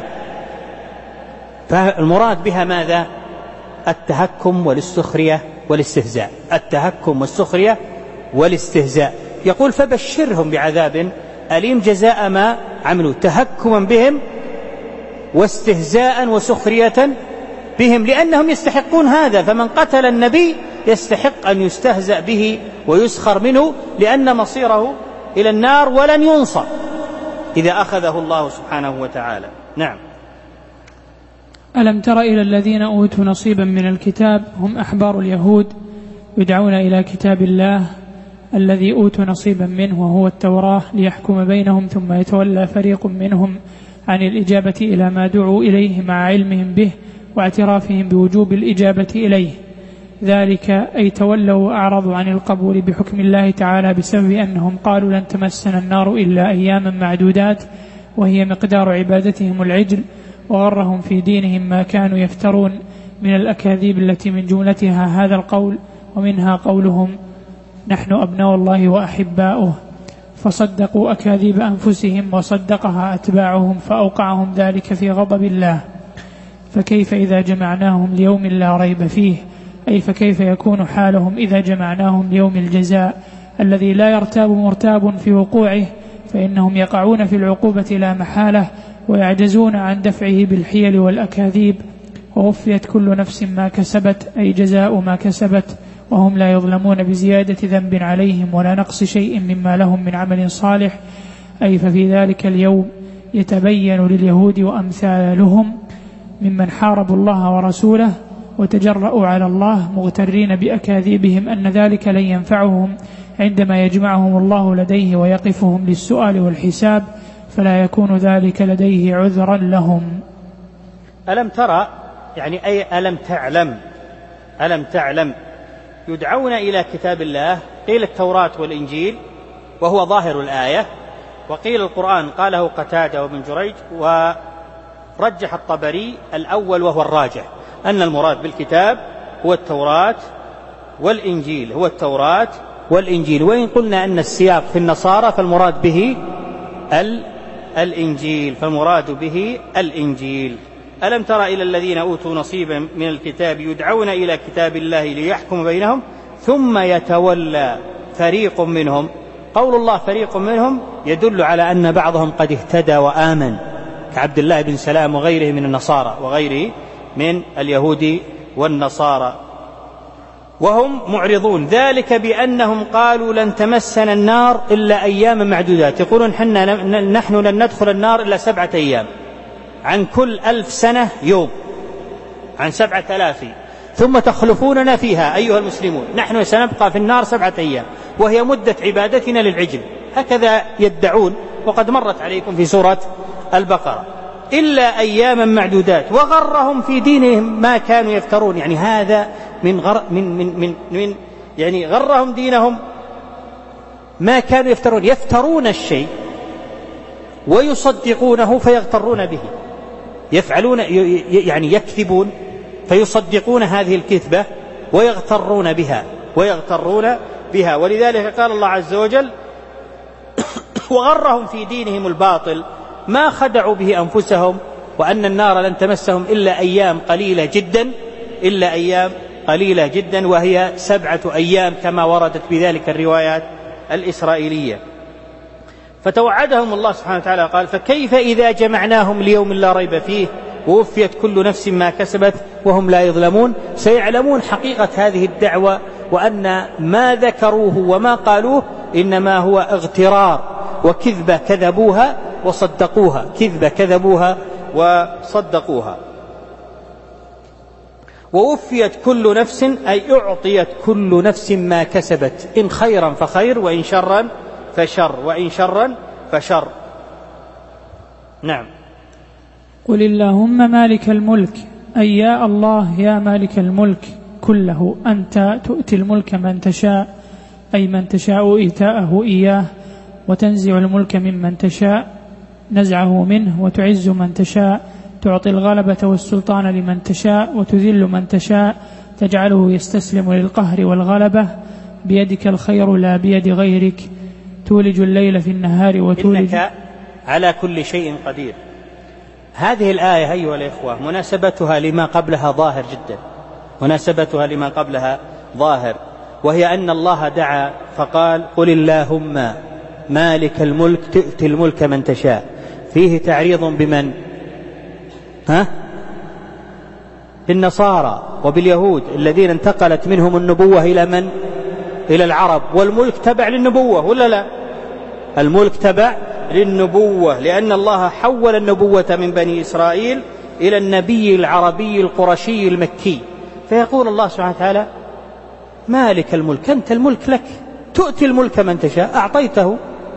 فالمراد بها ماذا؟ التهكم والاستخرية والاستهزاء، التهكم والسخرية والاستهزاء. يقول: فبشرهم بعذاب أليم جزاء ما عملوا، تهكما بهم واستهزاء وسخرية بهم، لأنهم يستحقون هذا. فمن قتل النبي يستحق أن يستهزأ به ويسخر منه، لأن مصيره إلى النار ولن ينصر إذا أخذه الله سبحانه وتعالى. نعم. ألم تر إلى الذين أوتوا نصيبا من الكتاب هم أحبار اليهود يدعون إلى كتاب الله الذي أوتوا نصيبا منه وهو التوراة ليحكم بينهم، ثم يتولى فريق منهم عن الإجابة إلى ما دعوا إليه مع علمهم به واعترافهم بوجوب الإجابة إليه. ذلك أي تولوا وأعرضوا عن القبول بحكم الله تعالى بسبب أنهم قالوا لن تمسنا النار إلا أياما معدودات، وهي مقدار عبادتهم العجل، وغرهم في دينهم ما كانوا يفترون من الأكاذيب التي من جملتها هذا القول، ومنها قولهم نحن أبناء الله وأحباؤه، فصدقوا أكاذيب أنفسهم وصدقها أتباعهم فأوقعهم ذلك في غضب الله. فكيف إذا جمعناهم ليوم لا ريب فيه، أي فكيف يكون حالهم إذا جمعناهم ليوم الجزاء الذي لا يرتاب مرتاب في وقوعه، فإنهم يقعون في العقوبة لا محالة ويعجزون عن دفعه بالحيل والأكاذيب. ووفيت كل نفس ما كسبت، أي جزاء ما كسبت، وهم لا يظلمون بزيادة ذنب عليهم ولا نقص شيء مما لهم من عمل صالح. أي ففي ذلك اليوم يتبين لليهود وأمثالهم ممن حاربوا الله ورسوله وتجرؤوا على الله مغترين بأكاذيبهم أن ذلك لن ينفعهم عندما يجمعهم الله لديه ويقفهم للسؤال والحساب، فلا يكون ذلك لديه عذرا لهم. ألم ترى، يعني أي ألم تعلم يدعون إلى كتاب الله، قيل التوراة والإنجيل وهو ظاهر الآية، وقيل القرآن قاله قتادة وابن جريج، ورجح الطبري الأول وهو الراجح، أن المراد بالكتاب هو التوراة والإنجيل، هو التوراة والإنجيل. وإن قلنا أن السياق في النصارى فالمراد به الإنجيل، فالمراد به الإنجيل. ألم تر إلى الذين أوتوا نصيبا من الكتاب يدعون إلى كتاب الله ليحكم بينهم ثم يتولى فريق منهم. قول الله فريق منهم يدل على أن بعضهم قد اهتدى وآمن، كعبد الله بن سلام وغيره من النصارى وغيره من اليهود والنصارى، وهم معرضون. ذلك بأنهم قالوا لن تمسنا النار إلا أيام معدودات، يقولون نحن لن ندخل النار إلا 7 أيام، عن كل 1000 سنة يوم، عن 7000، ثم تخلفوننا فيها أيها المسلمون، نحن سنبقى في النار 7 أيام وهي مدة عبادتنا للعجل، هكذا يدعون، وقد مرت عليكم في سورة البقرة، إلا أياما معدودات، وغرهم في دينهم ما كانوا يفترون. يعني هذا يعني غرهم دينهم ما كانوا يفترون، يفترون الشيء ويصدقونه فيغترون به، يفعلون يعني يكذبون فيصدقون هذه الكذبة ويغترون بها. ولذلك قال الله عز وجل وغرهم في دينهم الباطل ما خدعوا به أنفسهم وأن النار لن تمسهم إلا أيام قليلة جدا وهي 7 أيام كما وردت بذلك الروايات الإسرائيلية. فتوعدهم الله سبحانه وتعالى قال فكيف إذا جمعناهم ليوم لا ريب فيه ووفيت كل نفس ما كسبت وهم لا يظلمون. سيعلمون حقيقة هذه الدعوة وأن ما ذكروه وما قالوه إنما هو اغترار وكذبة كذبوها وصدقوها. ووفيت كل نفس أي أعطيت كل نفس ما كسبت، إن خيرا فخير وإن شرا فشر. نعم. قل اللهم مالك الملك، أي يا الله يا مالك الملك كله، أنت تؤتي الملك من تشاء، أي من تشاء إيتاءه إياه، وتنزع الملك ممن تشاء نزعه منه، وتعز من تشاء، تعطي الغلبة والسلطان لمن تشاء، وتذل من تشاء، تجعله يستسلم للقهر والغلبة، بيدك الخير لا بيد غيرك، تولج الليل في النهار وتولج إنك على كل شيء قدير. هذه الآية أيها الإخوة مناسبتها لما قبلها ظاهر، وهي أن الله دعا فقال قل اللهم مالك الملك تؤتي الملك من تشاء، فيه تعريض بمن؟ بالنصارى وباليهود الذين انتقلت منهم النبوة إلى من؟ إلى العرب، والملك تبع للنبوة ولا لا؟ الملك تبع للنبوة، لأن الله حول النبوة من بني إسرائيل إلى النبي العربي القرشي المكي. فيقول الله سبحانه وتعالى مالك الملك، أنت الملك لك، تؤتي الملك من تشاء، أعطيته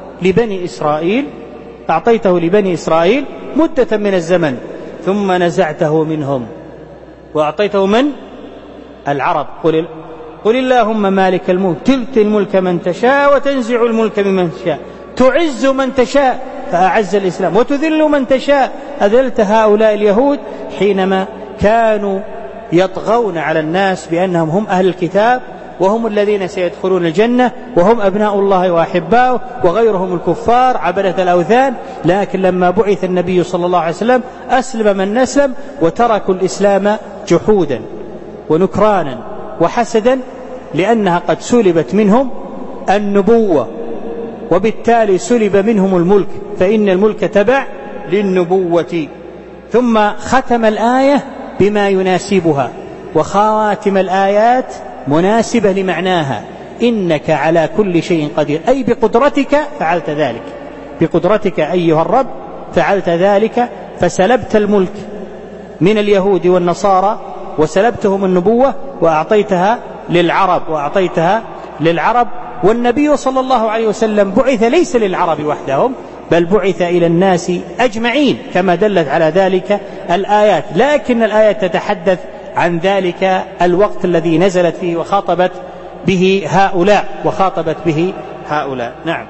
لبني إسرائيل مدة من الزمن، ثم نزعته منهم وأعطيته من؟ العرب. قل اللهم مالك الملك تؤتي الملك من تشاء وتنزع الملك ممن تشاء، تعز من تشاء فأعز الإسلام، وتذل من تشاء أذلت هؤلاء اليهود حينما كانوا يطغون على الناس بأنهم هم أهل الكتاب وهم الذين سيدخلون الجنة وهم أبناء الله وأحباؤه، وغيرهم الكفار عبدة الأوثان. لكن لما بعث النبي صلى الله عليه وسلم أسلم من أسلم، وتركوا الإسلام جحودا ونكرانا وحسدا، لأنها قد سلبت منهم النبوة، وبالتالي سلب منهم الملك، فإن الملك تبع للنبوة. ثم ختم الآية بما يناسبها، وخواتم الآيات مناسبة لمعناها، إنك على كل شيء قدير، أي بقدرتك فعلت ذلك، بقدرتك أيها الرب فعلت ذلك، فسلبت الملك من اليهود والنصارى وسلبتهم النبوة وأعطيتها للعرب. والنبي صلى الله عليه وسلم بعث ليس للعرب وحدهم، بل بعث إلى الناس أجمعين كما دلت على ذلك الآيات، لكن الآيات تتحدث عن ذلك الوقت الذي نزلت فيه وخاطبت به هؤلاء. نعم.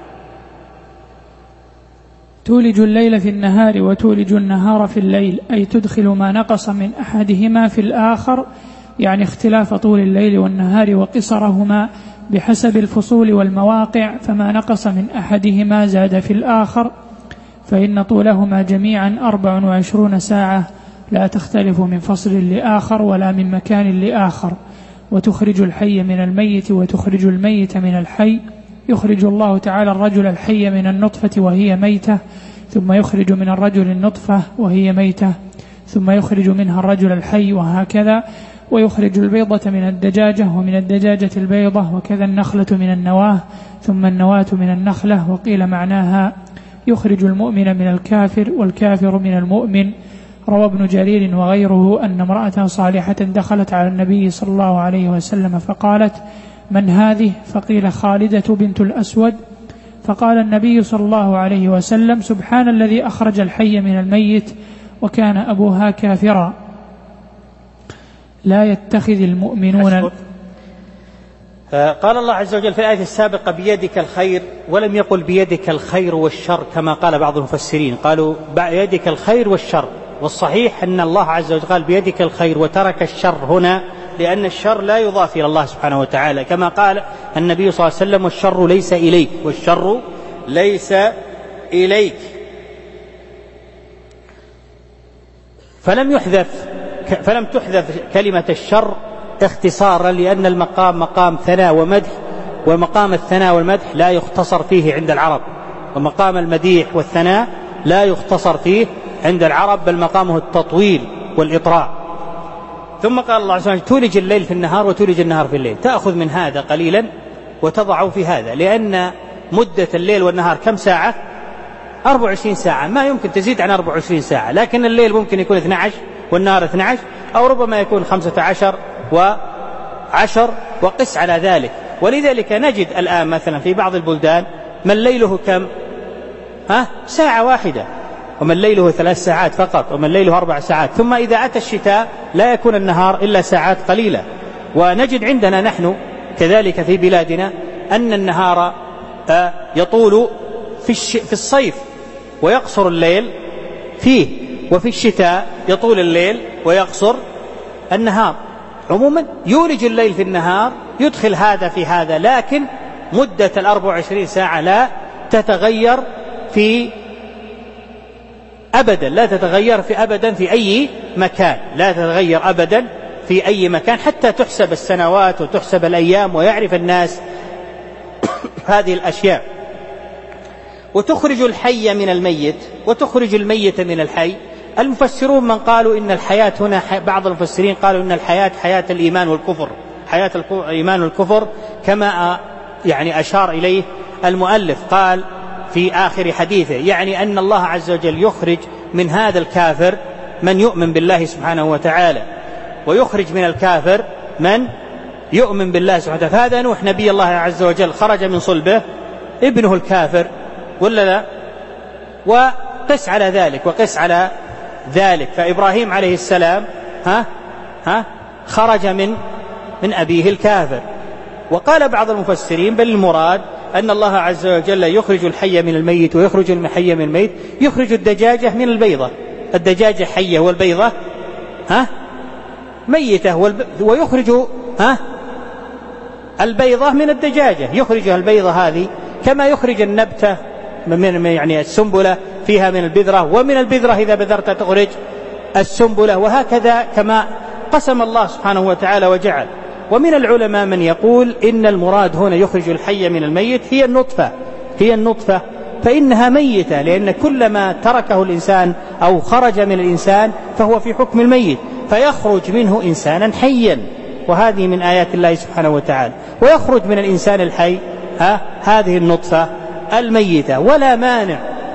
تولج الليل في النهار وتولج النهار في الليل، أي تدخل ما نقص من أحدهما في الآخر، يعني اختلاف طول الليل والنهار وقصرهما بحسب الفصول والمواقع، فما نقص من أحدهما زاد في الآخر، فإن طولهما جميعا 24 ساعة لا تختلف من فصل لآخر ولا من مكان لآخر، وتخرج الحي من الميت وتخرج الميت من الحي. يخرج الله تعالى الرجل الحي من النطفة وهي ميتة، ثم يخرج من الرجل النطفة وهي ميتة، ثم يخرج منها الرجل الحي، وهكذا. ويخرج البيضة من الدجاجة، ومن الدجاجة البيضة، وكذا النخلة من النواة، ثم النواة من النخلة. وقيل معناها يخرج المؤمن من الكافر والكافر من المؤمن. روى ابن جرير وغيره أن امرأة صالحة دخلت على النبي صلى الله عليه وسلم فقالت: من هذه؟ فقيل: خالدة بنت الأسود. فقال النبي صلى الله عليه وسلم: سبحان الذي أخرج الحي من الميت وكان أبوها كافرا. لا يتخذ المؤمنون. قال الله عز وجل في الآية السابقة: بيدك الخير، ولم يقل بيدك الخير والشر كما قال بعض المفسرين، قالوا بيدك الخير والشر. والصحيح أن الله عز وجل قال بيدك الخير وترك الشر هنا، لأن الشر لا يضاف إلى الله سبحانه وتعالى، كما قال النبي صلى الله عليه وسلم: والشر ليس إليك، والشر ليس إليك. فلم تحذف كلمة الشر اختصارا، لأن المقام مقام ثناء ومدح، ومقام الثناء والمدح لا يختصر فيه عند العرب، ومقام المديح والثناء لا يختصر فيه عند العرب، بل مقامه التطويل والإطراء. ثم قال الله عز وجل: تولج الليل في النهار وتولج النهار في الليل. تأخذ من هذا قليلا وتضعه في هذا، لأن مدة الليل والنهار كم ساعة؟ 24 ساعة، ما يمكن تزيد عن 24 ساعة، لكن الليل ممكن يكون 12 والنهار 12، أو ربما يكون 15 و10، وقس على ذلك. ولذلك نجد الآن مثلا في بعض البلدان من ليله كم؟ ساعة واحدة، ومن ليله 3 ساعات فقط، ومن ليله 4 ساعات. ثم إذا أتى الشتاء لا يكون النهار إلا ساعات قليلة. ونجد عندنا نحن كذلك في بلادنا أن النهار يطول في الصيف ويقصر الليل فيه، وفي الشتاء يطول الليل ويقصر النهار. عموما يولج الليل في النهار، يدخل هذا في هذا، لكن مدة 24 ساعة لا تتغير في أبدا، لا تتغير في أبدا في أي مكان، لا تتغير أبدا في أي مكان، حتى تحسب السنوات وتحسب الأيام ويعرف الناس هذه الأشياء. وتخرج الحي من الميت وتخرج الميت من الحي. المفسرون من قالوا إن الحياة هنا، بعض المفسرين قالوا إن الحياة حياة الإيمان والكفر، حياة الإيمان والكفر، كما يعني أشار إليه المؤلف، قال في آخر حديثه، يعني أن الله عز وجل يخرج من هذا الكافر من يؤمن بالله سبحانه وتعالى، ويخرج من الكافر من يؤمن بالله سبحانه وتعالى. فهذا نوح نبي الله عز وجل خرج من صلبه ابنه الكافر، ولا لا؟ وقس على ذلك وقس على ذلك. فإبراهيم عليه السلام خرج من أبيه الكافر. وقال بعض المفسرين بل المراد أن الله عز وجل يخرج الحي من الميت ويخرج الحي من الميت، يخرج الدجاجة من البيضة، الدجاجة حية والبيضة ميتة، ويخرج البيضة من الدجاجة، يخرجها البيضة هذه كما يخرج النبتة من يعني السنبلة فيها من البذرة، ومن البذرة إذا بذرت تخرج السنبلة، وهكذا كما قسم الله سبحانه وتعالى وجعل. ومن العلماء من يقول إن المراد هنا يخرج الحي من الميت هي النطفة، فإنها ميتة، لأن كل ما تركه الإنسان أو خرج من الإنسان فهو في حكم الميت، فيخرج منه إنسانا حيا، وهذه من آيات الله سبحانه وتعالى. ويخرج من الإنسان الحي هذه النطفة الميتة. ولا مانع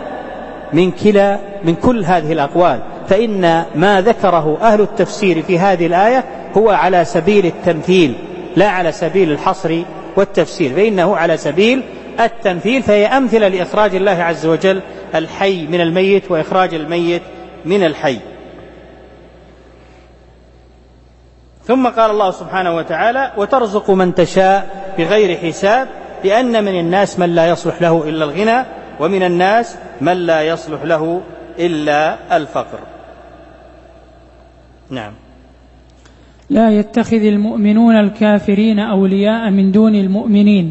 من كل هذه الأقوال، فإن ما ذكره أهل التفسير في هذه الآية هو على سبيل التمثيل لا على سبيل الحصر والتفسير، فإنه على سبيل التمثيل، فهي أمثلة لإخراج الله عز وجل الحي من الميت وإخراج الميت من الحي. ثم قال الله سبحانه وتعالى: وترزق من تشاء بغير حساب، لأن من الناس من لا يصلح له إلا الغنى، ومن الناس من لا يصلح له إلا الفقر. نعم. لا يتخذ المؤمنون الكافرين أولياء من دون المؤمنين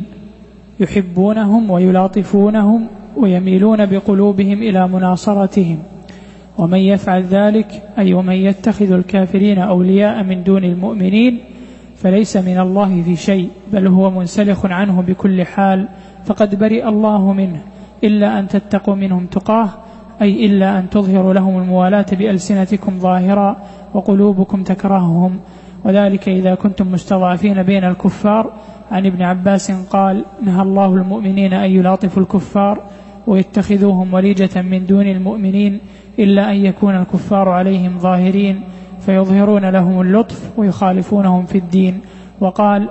يحبونهم ويلاطفونهم ويميلون بقلوبهم إلى مناصرتهم، ومن يفعل ذلك أي ومن يتخذ الكافرين أولياء من دون المؤمنين فليس من الله في شيء، بل هو منسلخ عنه بكل حال، فقد برئ الله منه، إلا أن تتقوا منهم تقاه، أي إلا أن تظهروا لهم الموالاة بألسنتكم ظاهرا وقلوبكم تكرههم، وذلك إذا كنتم مستضعفين بين الكفار. عن ابن عباس قال: نهى الله المؤمنين أن يلاطفوا الكفار ويتخذوهم وليجة من دون المؤمنين، إلا أن يكون الكفار عليهم ظاهرين فيظهرون لهم اللطف ويخالفونهم في الدين. وقال: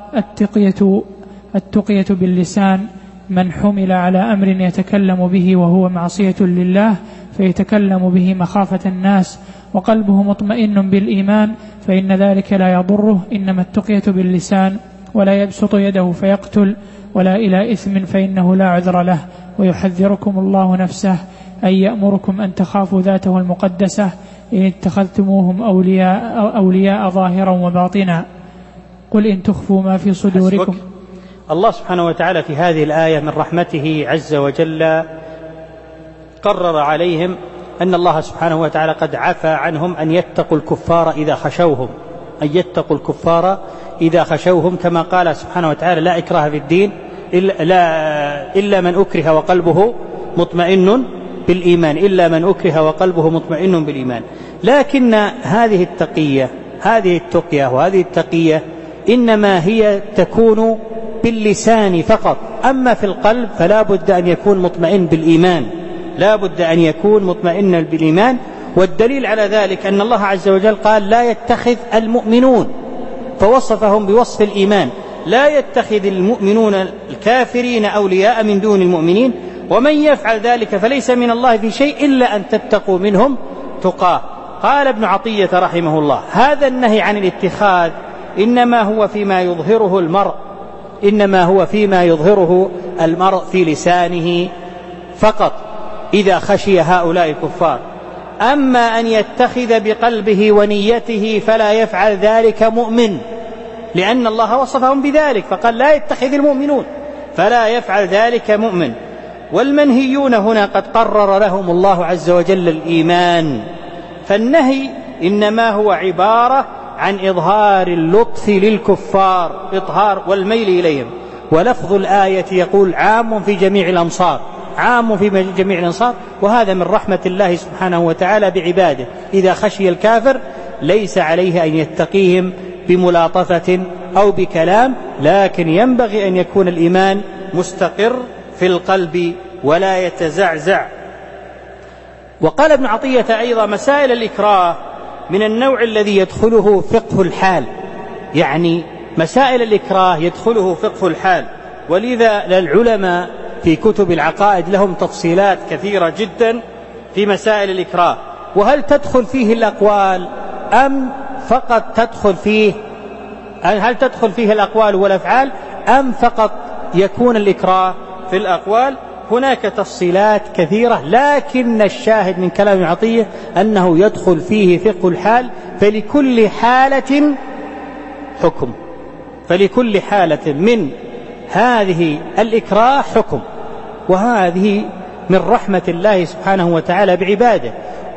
التقية باللسان، من حمل على أمر يتكلم به وهو معصية لله فيتكلم به مخافة الناس وقلبه مطمئن بالإيمان فإن ذلك لا يضره، إنما التقية باللسان، ولا يبسط يده فيقتل، ولا إلى إثم فإنه لا عذر له. ويحذركم الله نفسه، أي يأمركم أن تخافوا ذاته المقدسة إن اتخذتموهم أولياء ظاهرا وباطنا. قل إن تخفوا ما في صدوركم. الله سبحانه وتعالى في هذه الآية من رحمته عز وجل قرر عليهم أن الله سبحانه وتعالى قد عفى عنهم أن يتقوا الكفار إذا خشوهم، أن يتقوا الكفار إذا خشوهم، كما قال سبحانه وتعالى: لا إكراه في الدين إلا من أكره وقلبه مطمئن بالإيمان، إلا من أكره وقلبه مطمئن بالإيمان. لكن هذه التقية وهذه التقية إنما هي تكون باللسان فقط، أما في القلب فلا بد أن يكون مطمئن بالإيمان، لا بد أن يكون مطمئن بالإيمان. والدليل على ذلك أن الله عز وجل قال: لا يتخذ المؤمنون، فوصفهم بوصف الإيمان: لا يتخذ المؤمنون الكافرين أولياء من دون المؤمنين، ومن يفعل ذلك فليس من الله في شيء إلا أن تتقوا منهم تقاه. قال ابن عطية رحمه الله: هذا النهي عن الاتخاذ إنما هو فيما يظهره المرء في لسانه فقط إذا خشي هؤلاء الكفار، أما أن يتخذ بقلبه ونيته فلا يفعل ذلك مؤمن، لأن الله وصفهم بذلك فقال: لا يتخذ المؤمنون، فلا يفعل ذلك مؤمن. والمنهيون هنا قد قرر لهم الله عز وجل الإيمان، فالنهي إنما هو عبارة عن إظهار اللطف للكفار، إظهار والميل إليهم. ولفظ الآية يقول: عام في جميع الأمصار، عام في جميع الأنصار، وهذا من رحمة الله سبحانه وتعالى بعباده. إذا خشي الكافر ليس عليه أن يتقيهم بملاطفة أو بكلام، لكن ينبغي أن يكون الإيمان مستقر في القلب ولا يتزعزع. وقال ابن عطية أيضا: مسائل الإكراه من النوع الذي يدخله فقه الحال، يعني مسائل الإكراه يدخله فقه الحال، ولذا العلماء في كتب العقائد لهم تفصيلات كثيرة جدا في مسائل الإكراه. وهل تدخل فيه الأقوال أم فقط هل تدخل فيه الأقوال والأفعال أم فقط يكون الإكراه في الأقوال؟ هناك تفصيلات كثيرة، لكن الشاهد من كلام ابن عطية أنه يدخل فيه فقه الحال، فلكل حالة حكم، فلكل حالة من هذه الإكراه حكم، وهذه من رحمة الله سبحانه وتعالى بعباده.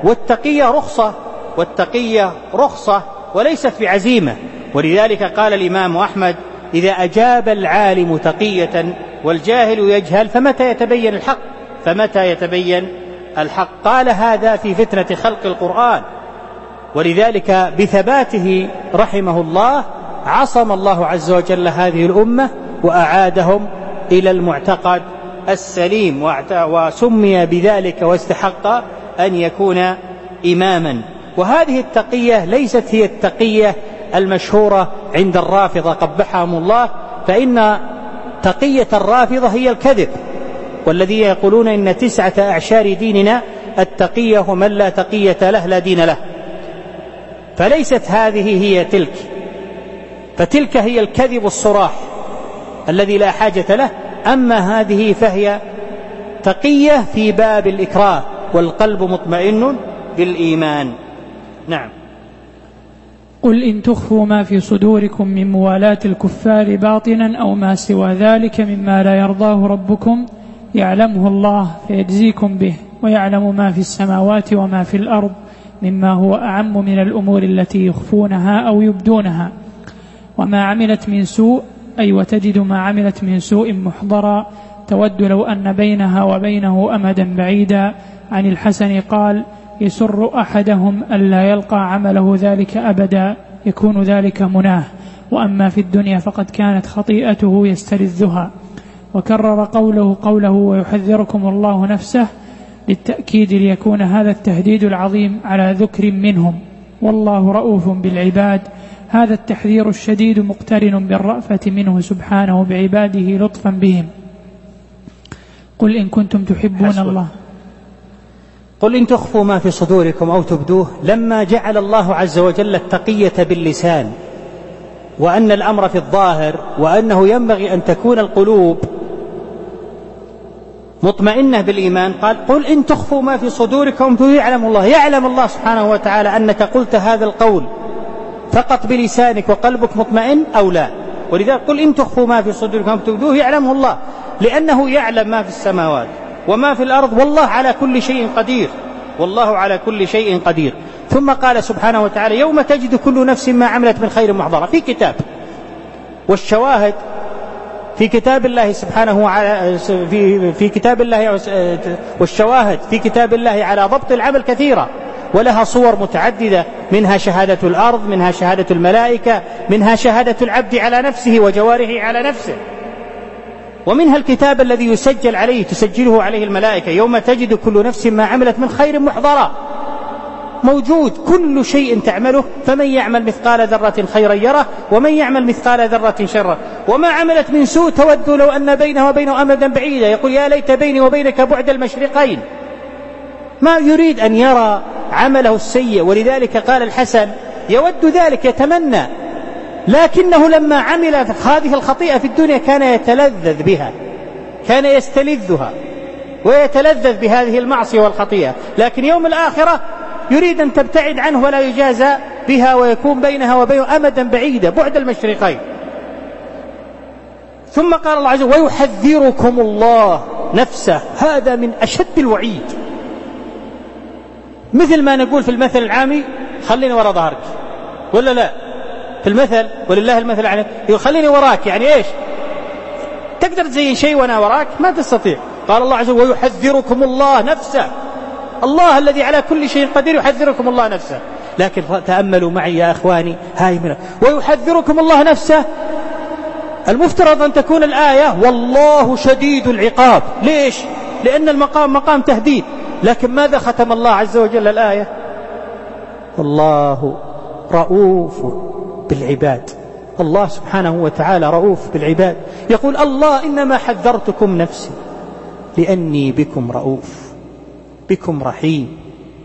والتقية رخصة وليست بعزيمة، ولذلك قال الإمام أحمد: إذا أجاب العالم تقية والجاهل يجهل فمتى يتبين الحق. قال هذا في فتنة خلق القرآن، ولذلك بثباته رحمه الله عصم الله عز وجل هذه الأمة وأعادهم إلى المعتقد السليم، وسمي بذلك واستحق أن يكون إماما. وهذه التقية ليست هي التقية المشهورة عند الرافضة قبحهم الله، فإن تقية الرافضة هي الكذب، والذين يقولون إن 9 أعشار ديننا التقية، ومن لا تقية له لا دين له، فليست هذه هي تلك، فتلك هي الكذب الصراح الذي لا حاجة له، أما هذه فهي تقية في باب الإكراه والقلب مطمئن بالإيمان. نعم. قل إن تخفوا ما في صدوركم من موالاة الكفار باطنا أو ما سوى ذلك مما لا يرضاه ربكم يعلمه الله فيجزيكم به، ويعلم ما في السماوات وما في الأرض مما هو أعم من الأمور التي يخفونها أو يبدونها. وما عملت من سوء أي وتجد ما عملت من سوء محضرا تود لو أن بينها وبينه أمدا بعيدا. عن الحسن قال: يسر أحدهم ألا يلقى عمله ذلك أبدا، يكون ذلك مناه. وأما في الدنيا فقد كانت خطيئته يستلذها. وكرر قوله ويحذركم الله نفسه للتأكيد ليكون هذا التهديد العظيم على ذكر منهم، والله رؤوف بالعباد. هذا التحذير الشديد مقترن بالرأفة منه سبحانه بعباده لطفا بهم. قل إن كنتم تحبون الله. قل إن تخفوا ما في صدوركم أو تبدوه، لما جعل الله عز وجل التقية باللسان وأن الأمر في الظاهر، وأنه ينبغي أن تكون القلوب مطمئنة بالإيمان، قال: قل إن تخفوا ما في صدوركم يعلم الله. يعلم الله سبحانه وتعالى أنك قلت هذا القول فقط بلسانك وقلبك مطمئن أو لا. ولذلك قل إن تخفوا ما في صدوركم تبدوه يعلمه الله، لأنه يعلم ما في السماوات وما في الأرض، والله على كل شيء قدير، والله على كل شيء قدير. ثم قال سبحانه وتعالى: يوم تجد كل نفس ما عملت من خير محضرة في كتاب. والشواهد في كتاب الله سبحانه في كتاب الله، والشواهد في كتاب الله على ضبط العمل كثيرة، ولها صور متعددة، منها شهادة الأرض، منها شهادة الملائكة، منها شهادة العبد على نفسه وجوارحه على نفسه، ومنها الكتاب الذي يسجل عليه تسجله عليه الملائكة. يوم تجد كل نفس ما عملت من خير محضرا، موجود كل شيء تعمله، فمن يعمل مثقال ذرة خيرا يره ومن يعمل مثقال ذرة شرا. وما عملت من سوء تود لو أن بينه وبينه أمدا بعيدا، يقول: يا ليت بيني وبينك بعد المشرقين. ما يريد أن يرى عمله السيء، ولذلك قال الحسن: يود ذلك، يتمنى، لكنه لما عمل هذه الخطيئة في الدنيا كان يتلذذ بها، كان يستلذها ويتلذذ بهذه المعصية والخطيئة. لكن يوم الآخرة يريد أن تبتعد عنه ولا يجازى بها، ويكون بينها وبينه أمدا بعيدا بعد المشرقين. ثم قال الله عز وجل: ويحذركم الله نفسه. هذا من أشد الوعيد، مثل ما نقول في المثل العامي: خليني وراء ظهرك، ولا لا؟ في المثل ولله المثل العالي، يقول: خليني وراك، يعني إيش؟ تقدر تزين شيء وأنا وراك؟ ما تستطيع. قال الله عز وجل: ويحذركم الله نفسه. الله الذي على كل شيء قدير يحذركم الله نفسه. لكن تأملوا معي يا أخواني، هاي منه ويحذركم الله نفسه. المفترض أن تكون الآية: والله شديد العقاب. ليش؟ لأن المقام مقام تهديد. لكن ماذا ختم الله عز وجل الآية؟ والله رؤوف بالعباد. الله سبحانه وتعالى رؤوف بالعباد، يقول: الله إنما حذرتكم نفسي لأني بكم رؤوف، بكم رحيم،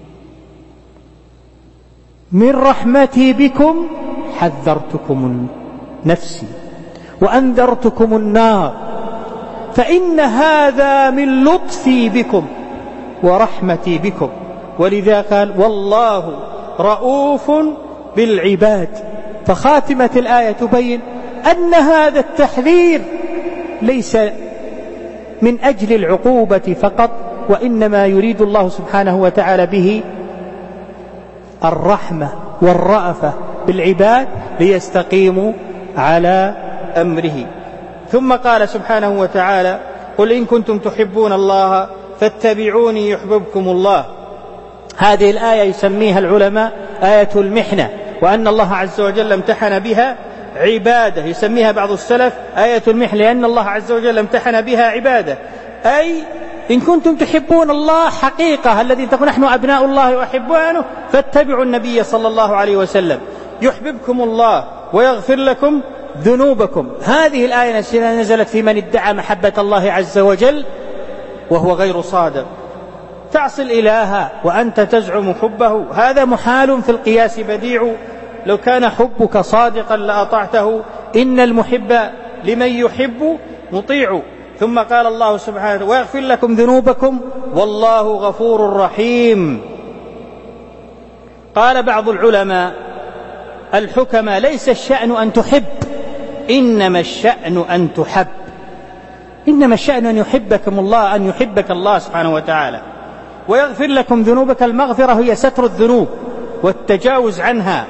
من رحمتي بكم حذرتكم نفسي وأنذرتكم النار، فإن هذا من لطفي بكم ورحمتي بكم. ولذا قال: والله رؤوف بالعباد. فخاتمة الآية تبين أن هذا التحذير ليس من أجل العقوبة فقط، وإنما يريد الله سبحانه وتعالى به الرحمة والرأفة بالعباد ليستقيموا على أمره. ثم قال سبحانه وتعالى: قل إن كنتم تحبون الله فاتبعوني يحببكم الله. هذه الآية يسميها العلماء آية المحنة، وأن الله عز وجل امتحن بها عباده. يسميها بعض السلف آية المحنة لأن الله عز وجل امتحن بها عباده، أي إن كنتم تحبون الله حقيقة، الذي تقول نحن أبناء الله وأحبانه، فاتبعوا النبي صلى الله عليه وسلم يحببكم الله ويغفر لكم ذنوبكم. هذه الآية نزلت في من ادعى محبة الله عز وجل وهو غير صادق. تعصي الإله وأنت تزعم حبه، هذا محال في القياس بديع. لو كان حبك صادقا لأطعته، إن المحب لمن يحب مطيع. ثم قال الله سبحانه: ويغفر لكم ذنوبكم والله غفور رحيم. قال بعض العلماء الحكماء: ليس الشأن أن تحب، إنما الشأن أن تحب. إنما الشأن أن يحبكم الله، أن يحبك الله سبحانه وتعالى. ويغفر لكم ذنوبك. المغفرة هي ستر الذنوب والتجاوز عنها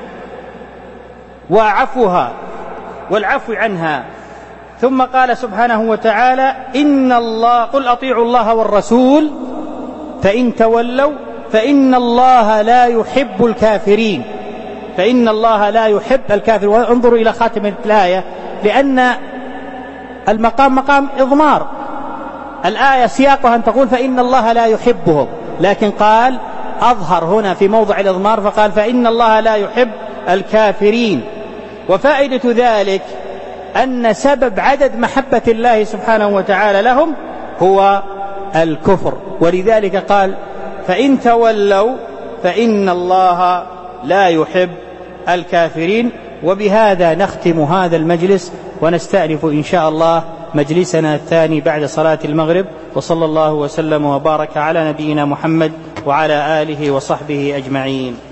وعفوها والعفو عنها. ثم قال سبحانه وتعالى قل أطيعوا الله والرسول فإن تولوا فإن الله لا يحب الكافرين. فإن الله لا يحب الكافرين. وانظروا إلى خاتمة الآية، لأن المقام مقام إضمار. الآية سياقها أن تقول فإن الله لا يحبهم، لكن قال أظهر هنا في موضع الإضمار فقال فإن الله لا يحب الكافرين. وفائدة ذلك أن سبب عدد محبة الله سبحانه وتعالى لهم هو الكفر، ولذلك قال فإن تولوا فإن الله لا يحب الكافرين. وبهذا نختم هذا المجلس، ونستأنف إن شاء الله مجلسنا الثاني بعد صلاة المغرب. وصلى الله وسلم وبارك على نبينا محمد وعلى آله وصحبه أجمعين.